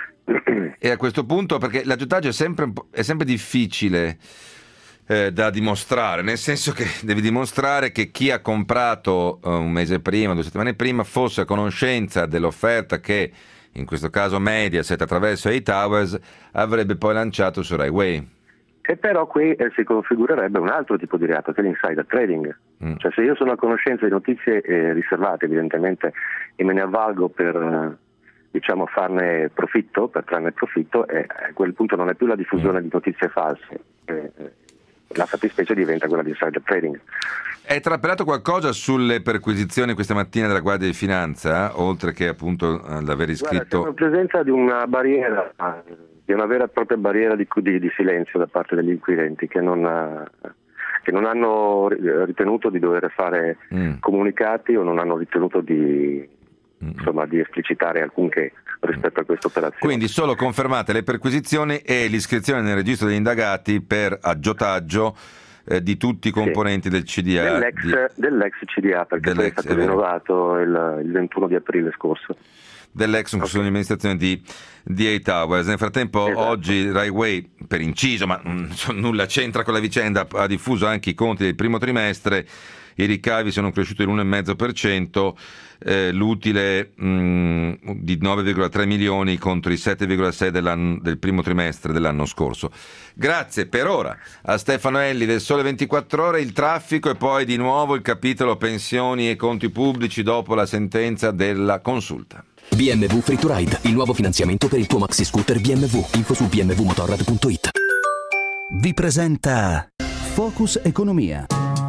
E a questo punto, perché l'agiotaggio è sempre, è sempre difficile eh, da dimostrare, nel senso che devi dimostrare che chi ha comprato uh, un mese prima, due settimane prima, fosse a conoscenza dell'offerta che, in questo caso Mediaset attraverso Eight Hours, avrebbe poi lanciato su Rai Way. E però qui eh, si configurerebbe un altro tipo di reato, che è l'insider trading. Mm. Cioè, se io sono a conoscenza di notizie eh, riservate, evidentemente, e me ne avvalgo per eh, diciamo farne profitto, per trarne profitto, e a quel punto non è più la diffusione mm. di notizie false, eh, la fattispecie diventa quella di insider trading. È trapelato qualcosa sulle perquisizioni questa mattina della Guardia di Finanza, oltre che appunto l'aver iscritto... Guarda, siamo in presenza di una barriera, di una vera e propria barriera di, di, di silenzio da parte degli inquirenti che non, che non hanno ritenuto di dover fare mm. comunicati o non hanno ritenuto di, mm. insomma, di esplicitare alcunché rispetto a questa operazione. Quindi solo confermate le perquisizioni e l'iscrizione nel registro degli indagati per aggiotaggio eh, di tutti i componenti sì. del C D A. Dell'ex, di... dell'ex C D A, perché poi è stato rinnovato il, il ventuno di aprile scorso. Dell'ex okay. consiglio di amministrazione di, di A Towers. Nel frattempo esatto. oggi Rai Way, per inciso, ma mh, nulla c'entra con la vicenda, ha diffuso anche i conti del primo trimestre. I ricavi sono cresciuti dell'uno virgola cinque per cento, eh, l'utile mh, di nove virgola tre milioni contro i sette virgola sei del primo trimestre dell'anno scorso. Grazie per ora a Stefano Elli del Sole ventiquattro Ore. Il traffico e poi di nuovo il capitolo pensioni e conti pubblici dopo la sentenza della consulta. B M W Free to Ride, il nuovo finanziamento per il tuo maxi scooter B M W. Info su b m w motorrad punto it. Vi presenta Focus Economia.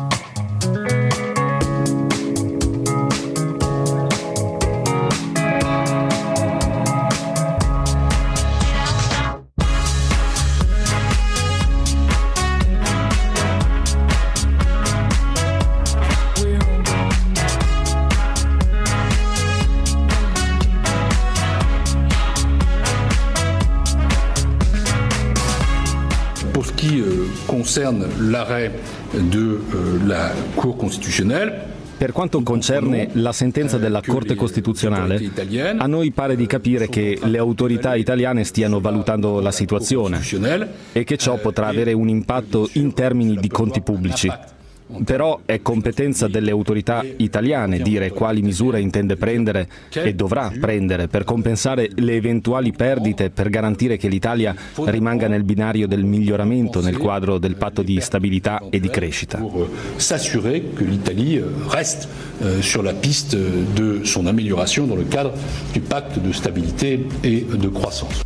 Concerne l'arrêt de euh, la Cour costitutionnelle. Per quanto concerne la sentenza della Corte Costituzionale, a noi pare di capire che le autorità italiane stiano valutando la situazione e che ciò potrà avere un impatto in termini di conti pubblici. Però è competenza delle autorità italiane dire quali misure intende prendere e dovrà prendere per compensare le eventuali perdite, per garantire che l'Italia rimanga nel binario del miglioramento nel quadro del patto di stabilità e di crescita. Per s'assurer che l'Italie reste sur la piste de son amélioration dans le cadre du pacte de stabilité et de croissance.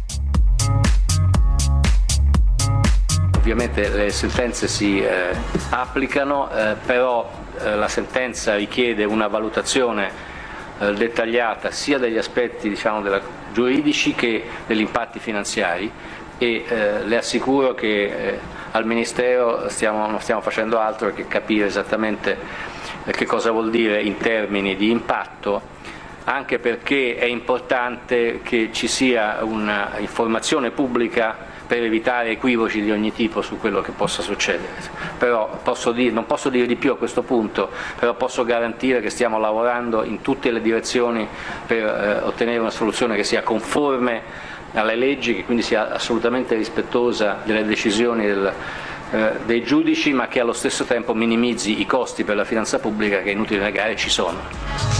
Ovviamente le sentenze si eh, applicano, eh, però eh, la sentenza richiede una valutazione eh, dettagliata sia degli aspetti diciamo, della, giuridici che degli impatti finanziari e eh, le assicuro che eh, al Ministero stiamo, non stiamo facendo altro che capire esattamente eh, che cosa vuol dire in termini di impatto, anche perché è importante che ci sia una informazione pubblica per evitare equivoci di ogni tipo su quello che possa succedere. Però posso dire, non posso dire di più a questo punto, però posso garantire che stiamo lavorando in tutte le direzioni per eh, ottenere una soluzione che sia conforme alle leggi, che quindi sia assolutamente rispettosa delle decisioni del, eh, dei giudici, ma che allo stesso tempo minimizzi i costi per la finanza pubblica che è inutile negare ci sono.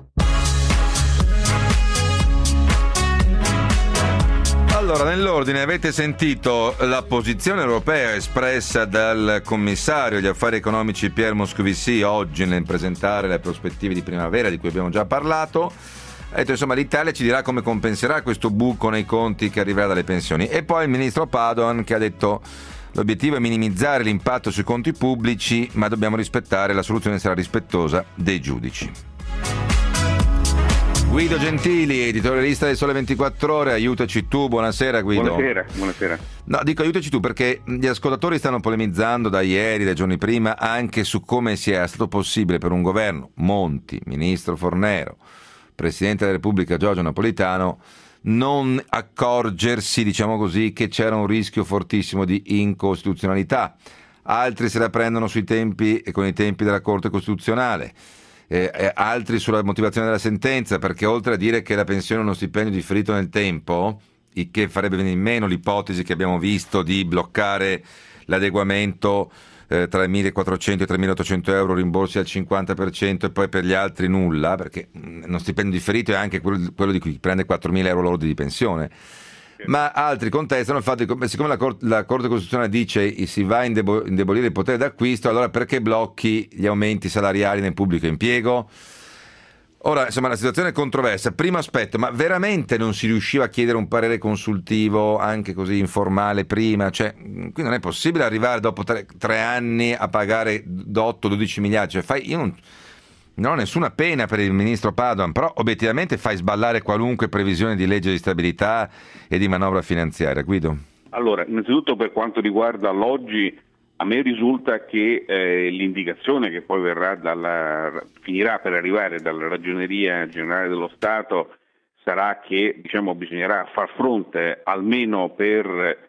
Allora, nell'ordine avete sentito la posizione europea espressa dal commissario agli affari economici Pierre Moscovici oggi nel presentare le prospettive di primavera di cui abbiamo già parlato. Ha detto insomma l'Italia ci dirà come compenserà questo buco nei conti che arriverà dalle pensioni. E poi il ministro Padoan che ha detto l'obiettivo è minimizzare l'impatto sui conti pubblici, ma dobbiamo rispettare, la soluzione sarà rispettosa dei giudici. Guido Gentili, editorialista del Sole ventiquattro Ore, aiutaci tu, buonasera Guido. Buonasera, buonasera. No, dico aiutaci tu perché gli ascoltatori stanno polemizzando da ieri, dai giorni prima, anche su come sia stato possibile per un governo, Monti, ministro Fornero, Presidente della Repubblica Giorgio Napolitano, non accorgersi, diciamo così, che c'era un rischio fortissimo di incostituzionalità. Altri se la prendono sui tempi e con i tempi della Corte Costituzionale. Eh, eh, altri sulla motivazione della sentenza, perché oltre a dire che la pensione è uno stipendio differito nel tempo, il che farebbe venire meno l'ipotesi che abbiamo visto di bloccare l'adeguamento eh, tra i millequattrocento e i tremilaottocento euro, rimborsi al cinquanta per cento e poi per gli altri nulla, perché uno stipendio differito è anche quello, quello di chi prende quattromila euro lordi di pensione. Ma altri contestano il fatto che siccome la Corte, la Corte Costituzionale dice si va a indebo- indebolire il potere d'acquisto, allora perché blocchi gli aumenti salariali nel pubblico impiego? Ora, insomma, la situazione è controversa. Primo aspetto, ma veramente non si riusciva a chiedere un parere consultivo anche così informale prima? Cioè, qui non è possibile arrivare dopo tre, tre anni a pagare otto dodici miliardi. Cioè, fai, io non, non ho nessuna pena per il ministro Padoan, però obiettivamente fai sballare qualunque previsione di legge di stabilità e di manovra finanziaria. Guido? Allora, innanzitutto per quanto riguarda l'oggi, a me risulta che eh, l'indicazione che poi verrà dalla, finirà per arrivare dalla Ragioneria Generale dello Stato sarà che, diciamo, bisognerà far fronte almeno per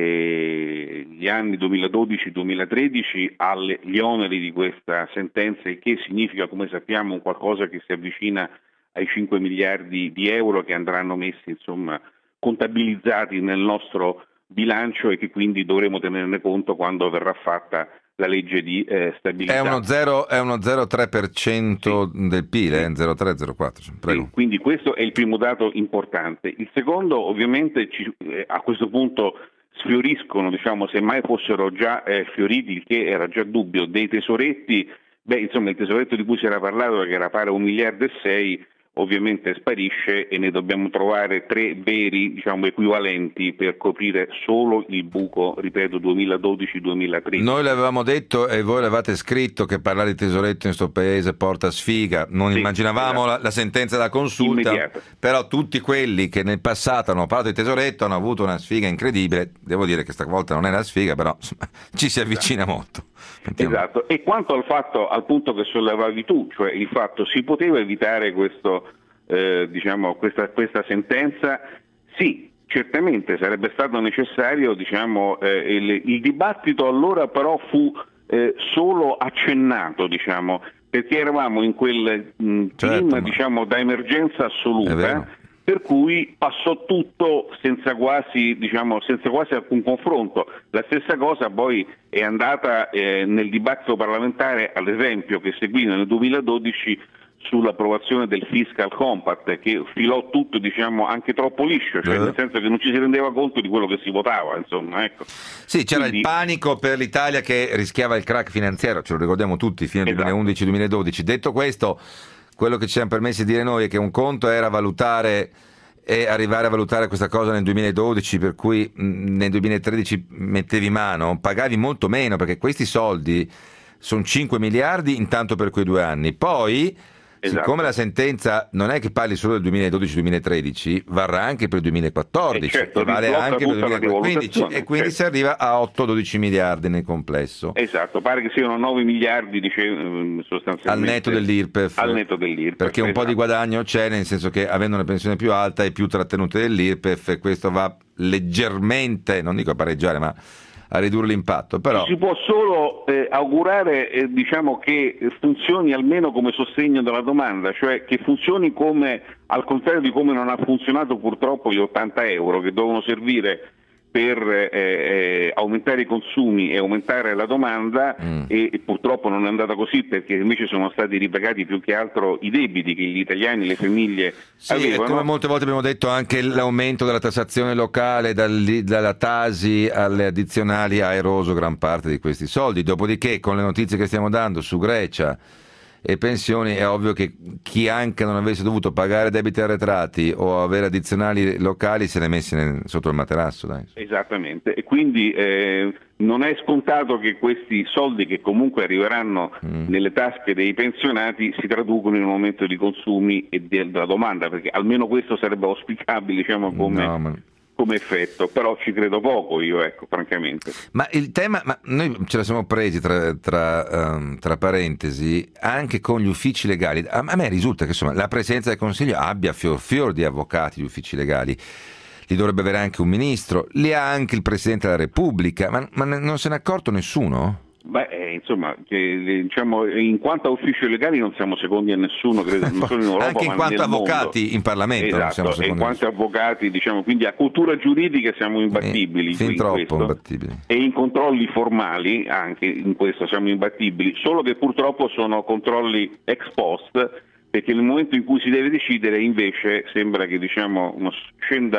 eh, gli anni duemiladodici duemilatredici agli oneri di questa sentenza, il che significa, come sappiamo, un qualcosa che si avvicina ai cinque miliardi di euro che andranno messi, insomma, contabilizzati nel nostro bilancio e che quindi dovremo tenerne conto quando verrà fatta la legge di eh, stabilità. È uno zero virgola tre per cento sì. del P I L, sì. eh, zero virgola tre zero virgola quattro. Prego. Sì, quindi questo è il primo dato importante. Il secondo, ovviamente, ci, eh, a questo punto sfioriscono, diciamo, se mai fossero già eh, fioriti, il che era già dubbio, dei tesoretti. Beh, insomma, il tesoretto di cui si era parlato, che era pari a un miliardo e sei, ovviamente sparisce e ne dobbiamo trovare tre veri, diciamo, equivalenti per coprire solo il buco, ripeto, duemiladodici duemilatredici. Noi l'avevamo detto e voi l'avevate scritto che parlare di tesoretto in questo paese porta sfiga, non sì, immaginavamo esatto. la, la sentenza della consulta, immediata. Però tutti quelli che nel passato hanno parlato di tesoretto hanno avuto una sfiga incredibile. Devo dire che stavolta non è una sfiga, però insomma, ci si avvicina esatto. molto. Sentiamo. Esatto, e quanto al fatto, al punto che sollevavi tu, cioè il fatto si poteva evitare questo, eh, diciamo, questa, questa sentenza, sì, certamente sarebbe stato necessario, diciamo, eh, il, il dibattito allora però fu eh, solo accennato, diciamo, perché eravamo in quel mh, certo, clima, ma... diciamo, da emergenza assoluta. Per cui passò tutto senza quasi, diciamo, senza quasi alcun confronto. La stessa cosa poi è andata eh, nel dibattito parlamentare, ad esempio, che seguì nel duemiladodici sull'approvazione del Fiscal Compact, che filò tutto, diciamo, anche troppo liscio, cioè eh. nel senso che non ci si rendeva conto di quello che si votava, insomma, ecco. Sì, c'era Quindi... il panico per l'Italia che rischiava il crack finanziario, ce lo ricordiamo tutti, fino al esatto. duemilaundici duemiladodici. Detto questo, quello che ci siamo permessi di dire noi è che un conto era valutare e arrivare a valutare questa cosa nel duemiladodici, per cui nel duemilatredici mettevi mano, pagavi molto meno, perché questi soldi sono cinque miliardi intanto per quei due anni. Poi, esatto. siccome la sentenza non è che parli solo del duemiladodici duemilatredici, varrà anche per il duemilaquattordici, e certo, vale anche per il duemilaquindici, e quindi certo. si arriva a otto dodici miliardi nel complesso. Esatto, pare che siano nove miliardi, dice, sostanzialmente. Al netto dell'IRPEF. Al netto dell'IRPEF. Perché un esatto. po' di guadagno c'è, nel senso che avendo una pensione più alta e più trattenute dell'IRPEF, e questo va leggermente, non dico a pareggiare, ma a ridurre l'impatto. Però si può solo eh, augurare eh, diciamo che funzioni almeno come sostegno della domanda, cioè che funzioni come, al contrario di come non ha funzionato purtroppo gli ottanta euro che dovevano servire per eh, eh, aumentare i consumi e aumentare la domanda, mm. e, e purtroppo non è andata così, perché invece sono stati ripagati più che altro i debiti che gli italiani, le famiglie sì, avevano. E come molte volte abbiamo detto, anche l'aumento della tassazione locale dal, dalla Tasi alle addizionali ha eroso gran parte di questi soldi. Dopodiché, con le notizie che stiamo dando su Grecia e pensioni, è ovvio che chi anche non avesse dovuto pagare debiti arretrati o avere addizionali locali se ne è messi nel, sotto il materasso. Dai. Esattamente, e quindi eh, non è scontato che questi soldi, che comunque arriveranno mm. nelle tasche dei pensionati, si traducono in un aumento di consumi e della domanda, perché almeno questo sarebbe auspicabile, diciamo, come... No, ma... come effetto, però ci credo poco io, ecco, francamente. Ma il tema, ma noi ce la siamo presi tra, tra, um, tra parentesi, anche con gli uffici legali. A, a me risulta che insomma la Presidenza del Consiglio abbia fior fior di avvocati, gli uffici legali. Li dovrebbe avere anche un ministro, li ha anche il Presidente della Repubblica, ma, ma non se n'è accorto nessuno? Beh, eh, insomma, che, diciamo, in quanto a uffici legali non siamo secondi a nessuno, credo, non solo in Europa, anche in ma quanto nel avvocati mondo. In Parlamento esatto, non siamo secondi. E in quanto avvocati, diciamo, quindi a cultura giuridica siamo imbattibili. Eh, fin in troppo questo. imbattibili. E in controlli formali, anche in questo siamo imbattibili, solo che purtroppo sono controlli ex post, perché nel momento in cui si deve decidere invece sembra che, diciamo, uno, scenda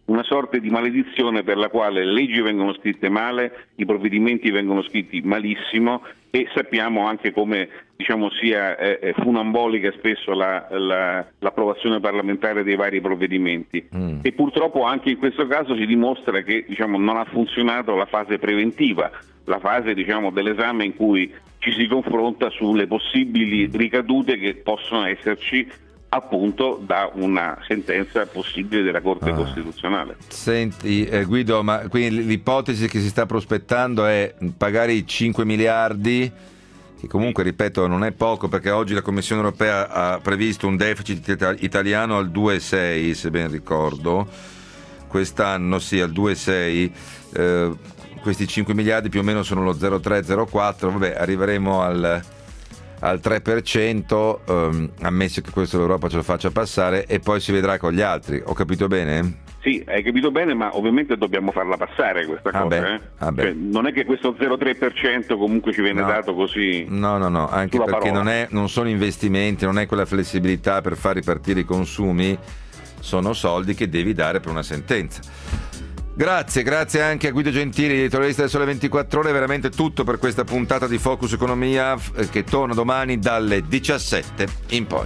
una sorta di maledizione per la quale le leggi vengono scritte male, i provvedimenti vengono scritti malissimo e sappiamo anche come, diciamo, sia eh, funambolica spesso la, la, l'approvazione parlamentare dei vari provvedimenti. Mm. E purtroppo anche in questo caso si dimostra che, diciamo, non ha funzionato la fase preventiva, la fase, diciamo, dell'esame in cui ci si confronta sulle possibili ricadute che possono esserci appunto da una sentenza possibile della Corte ah. Costituzionale. Senti eh, Guido, ma quindi l'ipotesi che si sta prospettando è pagare i cinque miliardi, che comunque, ripeto, non è poco, perché oggi la Commissione Europea ha previsto un deficit italiano al due virgola sei, se ben ricordo, quest'anno sì, al due virgola sei, eh, questi cinque miliardi più o meno sono lo zero virgola tre zero virgola quattro, vabbè, arriveremo al al tre per cento, um, ammesso che questo l'Europa ce lo faccia passare, e poi si vedrà con gli altri. Ho capito bene? Sì, hai capito bene, ma ovviamente dobbiamo farla passare questa ah cosa. Beh, eh? ah cioè, non è che questo zero virgola tre per cento comunque ci viene no. dato così. No, no, no, anche perché non, è, non sono investimenti, non è quella flessibilità per far ripartire i consumi, sono soldi che devi dare per una sentenza. Grazie, grazie anche a Guido Gentili, editorialista del Sole ventiquattro Ore. Veramente tutto per questa puntata di Focus Economia, che torna domani dalle diciassette in poi.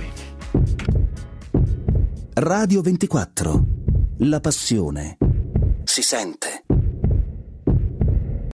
Radio ventiquattro. La passione si sente.